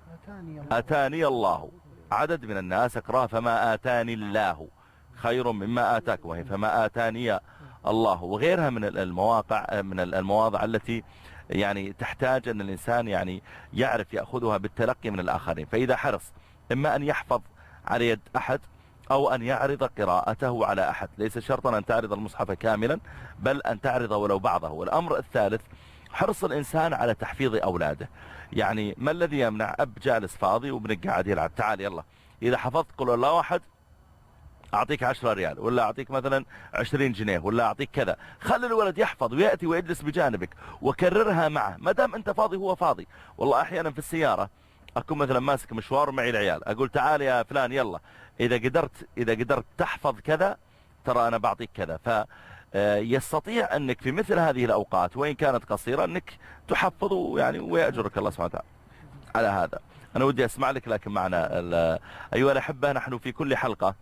أتاني الله، عدد من الناس اقرأ فما آتاني الله خير مما آتاك، وهي فما آتاني الله، وغيرها من المواقع من المواضع التي يعني تحتاج أن الإنسان يعني يعرف يأخذها بالتلقي من الآخرين. فإذا حرص إما أن يحفظ على يد أحد أو أن يعرض قراءته على أحد، ليس شرطا أن تعرض المصحف كاملا بل أن تعرض ولو بعضه. والأمر الثالث حرص الإنسان على تحفيظ أولاده. يعني ما الذي يمنع أب جالس فاضي وابنك قاعد يلعب، تعال يلا إذا حفظت قل الله واحد أعطيك عشرة ريال ولا أعطيك مثلا عشرين جنيه ولا أعطيك كذا، خلي الولد يحفظ ويأتي ويجلس بجانبك وكررها معه ما دام أنت فاضي هو فاضي. والله أحيانا في السيارة أكون مثلا ماسك مشوار معي العيال أقول تعال يا فلان يلا إذا قدرت إذا قدرت تحفظ كذا ترى أنا بعطيك كذا. فيستطيع أنك في مثل هذه الأوقات وإن كانت قصيرة أنك تحفظ يعني ويأجرك الله سبحانه وتعالى على هذا. أنا ودي أسمع لك لكن معنا أيها الأحبة نحن في كل حلقة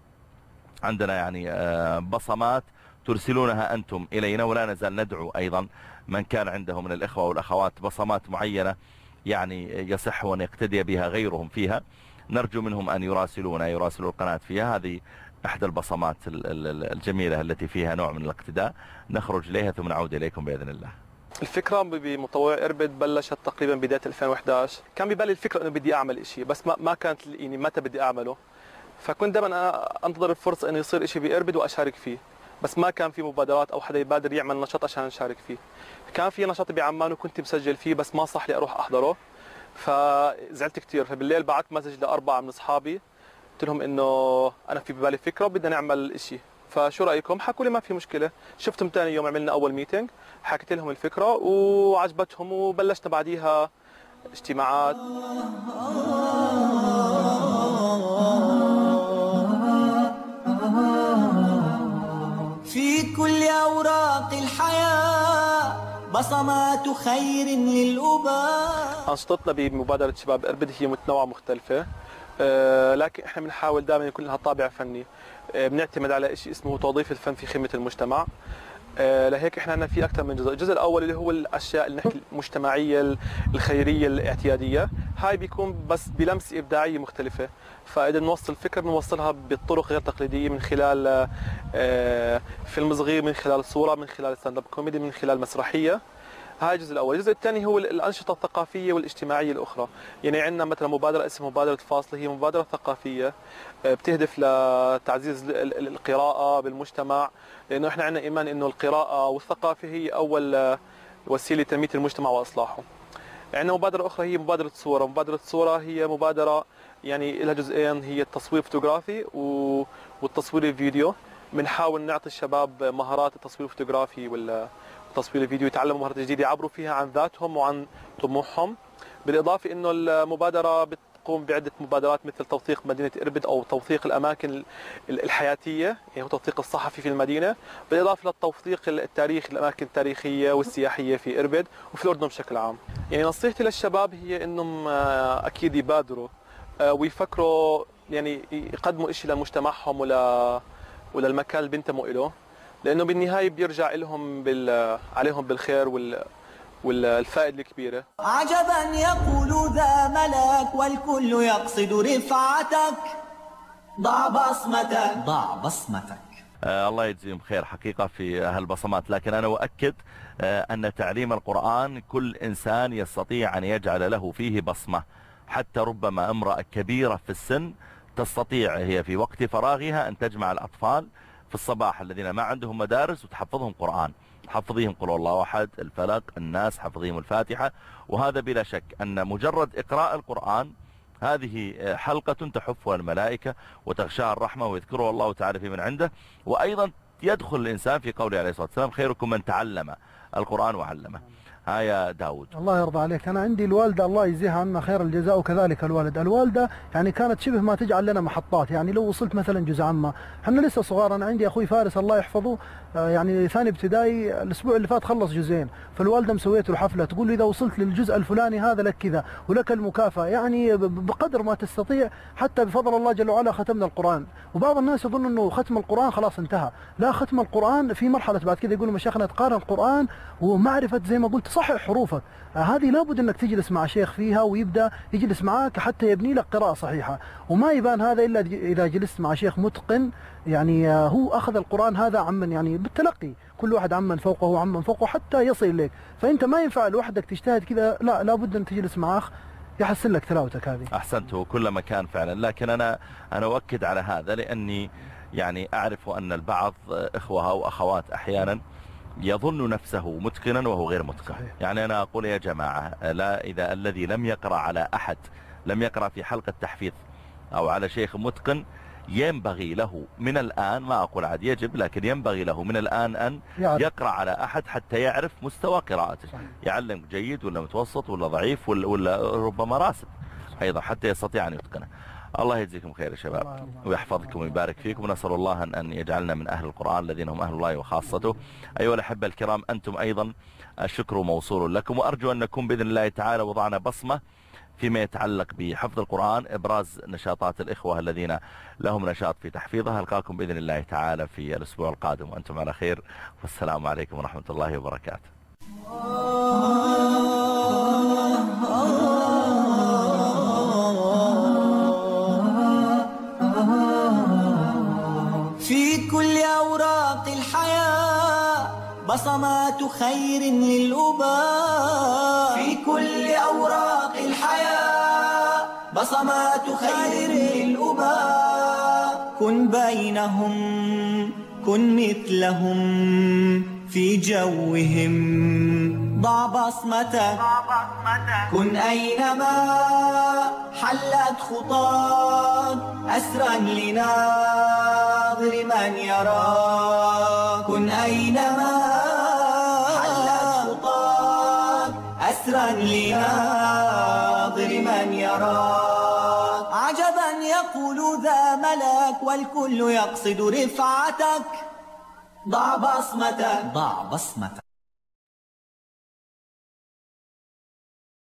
عندنا يعني بصمات ترسلونها أنتم إلينا، ولا نزال ندعو أيضا من كان عنده من الإخوة والأخوات بصمات معينة يعني يصح أن يقتدي بها غيرهم فيها، نرجو منهم أن يراسلونا يراسلوا القناة فيها. هذه إحدى البصمات الجميلة التي فيها نوع من الاقتداء، نخرج إليها ثم نعود إليكم بإذن الله. الفكرة بمطوع إربد بلشت تقريبا بداية ألفين وإحدى عشر، كان ببالي الفكرة إنه بدي أعمل إشي بس ما ما كانت يعني متى بدي أعمله، فكنت دائما انتظر الفرصه انه يصير شيء بإربد واشارك فيه، بس ما كان في مبادرات او حدا يبادر يعمل نشاط عشان نشارك فيه. كان في نشاط بعمان وكنت مسجل فيه بس ما صح لي اروح احضره، فزعلت كثير. فبالليل بعثت مسج لاربعه من اصحابي قلت لهم انه انا في ببالي فكره وبدنا نعمل شيء، فشو رايكم؟ حكوا لي ما في مشكله. شفتهم ثاني يوم عملنا اول ميتنج، حكيت لهم الفكره وعجبتهم وبلشنا بعديها اجتماعات. في كل أوراق الحياة بصمات خير للأباء. أنشطتنا بمبادرة شباب إربد هي متنوعة مختلفة، أه لكن احنا بنحاول دائما يكون لها طابع فني، أه بنعتمد على شيء اسمه توظيف الفن في خدمة المجتمع. أه لهيك احنا عندنا في اكثر من جزء، الجزء الاول اللي هو الاشياء اللي نحكي المجتمعيه الخيريه الاعتياديه، هاي بيكون بس بلمسه ابداعيه مختلفه، فاذا نوصل فكره بنوصلها بالطرق غير تقليديه من خلال أه فيلم صغير، من خلال صوره، من خلال ستاند اب كوميدي، من خلال مسرحيه. هاي الجزء الاول. الجزء الثاني هو الانشطه الثقافيه والاجتماعيه الاخرى، يعني عندنا مثلا مبادره اسمها مبادره فاصله، هي مبادره ثقافيه بتهدف لتعزيز القراءه بالمجتمع، لانه احنا عندنا ايمان انه القراءه والثقافه هي اول وسيله تنميه المجتمع واصلاحه. عندنا مبادره اخرى هي مبادره صوره، مبادره صوره هي مبادره يعني لها جزئين، هي التصوير الفوتوغرافي والتصوير الفيديو. بنحاول نعطي الشباب مهارات التصوير الفوتوغرافي ولا تصوير الفيديو، يتعلموا مهارات جديده يعبروا فيها عن ذاتهم وعن طموحهم. بالاضافه انه المبادره بتقوم بعده مبادرات مثل توثيق مدينه إربد او توثيق الاماكن الحياتيه، يعني هو توثيق الصحفي في المدينه، بالاضافه للتوثيق التاريخي الاماكن التاريخيه والسياحيه في إربد وفي الاردن بشكل عام. يعني نصيحتي للشباب هي انهم اكيد يبادروا ويفكروا، يعني يقدموا شيء لمجتمعهم ولا ولا المكان اللي بينتموا له، لانه بالنهايه بيرجع لهم بال... عليهم بالخير وال... والفائده الكبيره. عجبا يقول ذا ملاك والكل يقصد رفعتك، ضع بصمتك ضع بصمتك. آه الله يجزيهم خير حقيقة في هالبصمات، لكن أنا أؤكد آه أن تعليم القرآن كل إنسان يستطيع أن يجعل له فيه بصمة، حتى ربما امرأة كبيرة في السن تستطيع هي في وقت فراغها أن تجمع الأطفال في الصباح الذين ما عندهم مدارس وتحفظهم قرآن. حفظيهم قل الله أحد، الفلق، الناس، حفظيهم الفاتحة. وهذا بلا شك أن مجرد إقراء القرآن هذه حلقة تحفها الملائكة وتغشاها الرحمة ويذكره الله تعالى في من عنده. وأيضا يدخل الإنسان في قوله عليه الصلاة والسلام خيركم من تعلم القرآن وعلمه. ها يا داود. الله يرضى عليك. أنا عندي الوالدة الله يجزيها عنا خير الجزاء وكذلك الوالد. الوالدة يعني كانت شبه ما تجعل لنا محطات، يعني لو وصلت مثلا جزء عامة، احنا لسه صغار. أنا عندي أخوي فارس الله يحفظه يعني ثاني ابتدائي، الأسبوع اللي فات خلص جزئين، فالوالدة مسويته الحفلة تقول له إذا وصلت للجزء الفلاني هذا لك كذا ولك المكافأة، يعني بقدر ما تستطيع. حتى بفضل الله جل وعلا ختمنا القرآن. وبعض الناس يظن أنه ختم القرآن خلاص انتهى، لا، ختم القرآن في مرحلة بعد كذا. يقولوا مشايخنا تقارن القرآن ومعرفة زي ما قلت صحح حروفك، هذه لابد انك تجلس مع شيخ فيها ويبدا يجلس معك حتى يبني لك قراءه صحيحه. وما يبان هذا الا اذا جلست مع شيخ متقن، يعني هو اخذ القران هذا عمن يعني بالتلقي، كل واحد عمن فوقه وعمن فوقه حتى يصل اليك. فانت ما ينفع لوحدك تجتهد كذا، لا، لابد ان تجلس مع اخ يحسن لك تلاوتك هذه. احسنت، كل مكان فعلا. لكن انا انا اؤكد على هذا لاني يعني اعرف ان البعض اخوه او اخوات احيانا يظن نفسه متقنا وهو غير متقن. يعني أنا أقول يا جماعة، لا، إذا الذي لم يقرأ على أحد، لم يقرأ في حلقة تحفيظ أو على شيخ متقن، ينبغي له من الآن، ما أقول عاد يجب، لكن ينبغي له من الآن أن يقرأ على أحد حتى يعرف مستوى قراءته، يعلم جيد ولا متوسط ولا ضعيف ولا, ولا ربما راسب أيضا حتى يستطيع أن يتقنه. الله يجزيكم خير يا شباب ويحفظكم ويبارك فيكم، ونسأل الله أن يجعلنا من أهل القرآن الذين هم أهل الله وخاصته. أيها الأحبة الكرام، أنتم أيضا الشكر موصول لكم، وأرجو أن نكون بإذن الله تعالى وضعنا بصمة فيما يتعلق بحفظ القرآن، إبراز نشاطات الإخوة الذين لهم نشاط في تحفيظها. ألقاكم بإذن الله تعالى في الأسبوع القادم وأنتم على خير، والسلام عليكم ورحمة الله وبركاته. في كل أوراق الحياة بصمات خير للأباء، في كل أوراق الحياة بصمات خير للأباء. كن بينهم، كن مثلهم في جوهم، ضع بصمتك، كن أينما حلت خطاك أسرا لناظر من يراك. كن أينما حلت خطاك أسرا لناظر من يراك. عجبا يقول ذا ملك والكل يقصد رفعتك، ضع بصمتك، ضع بصمتك.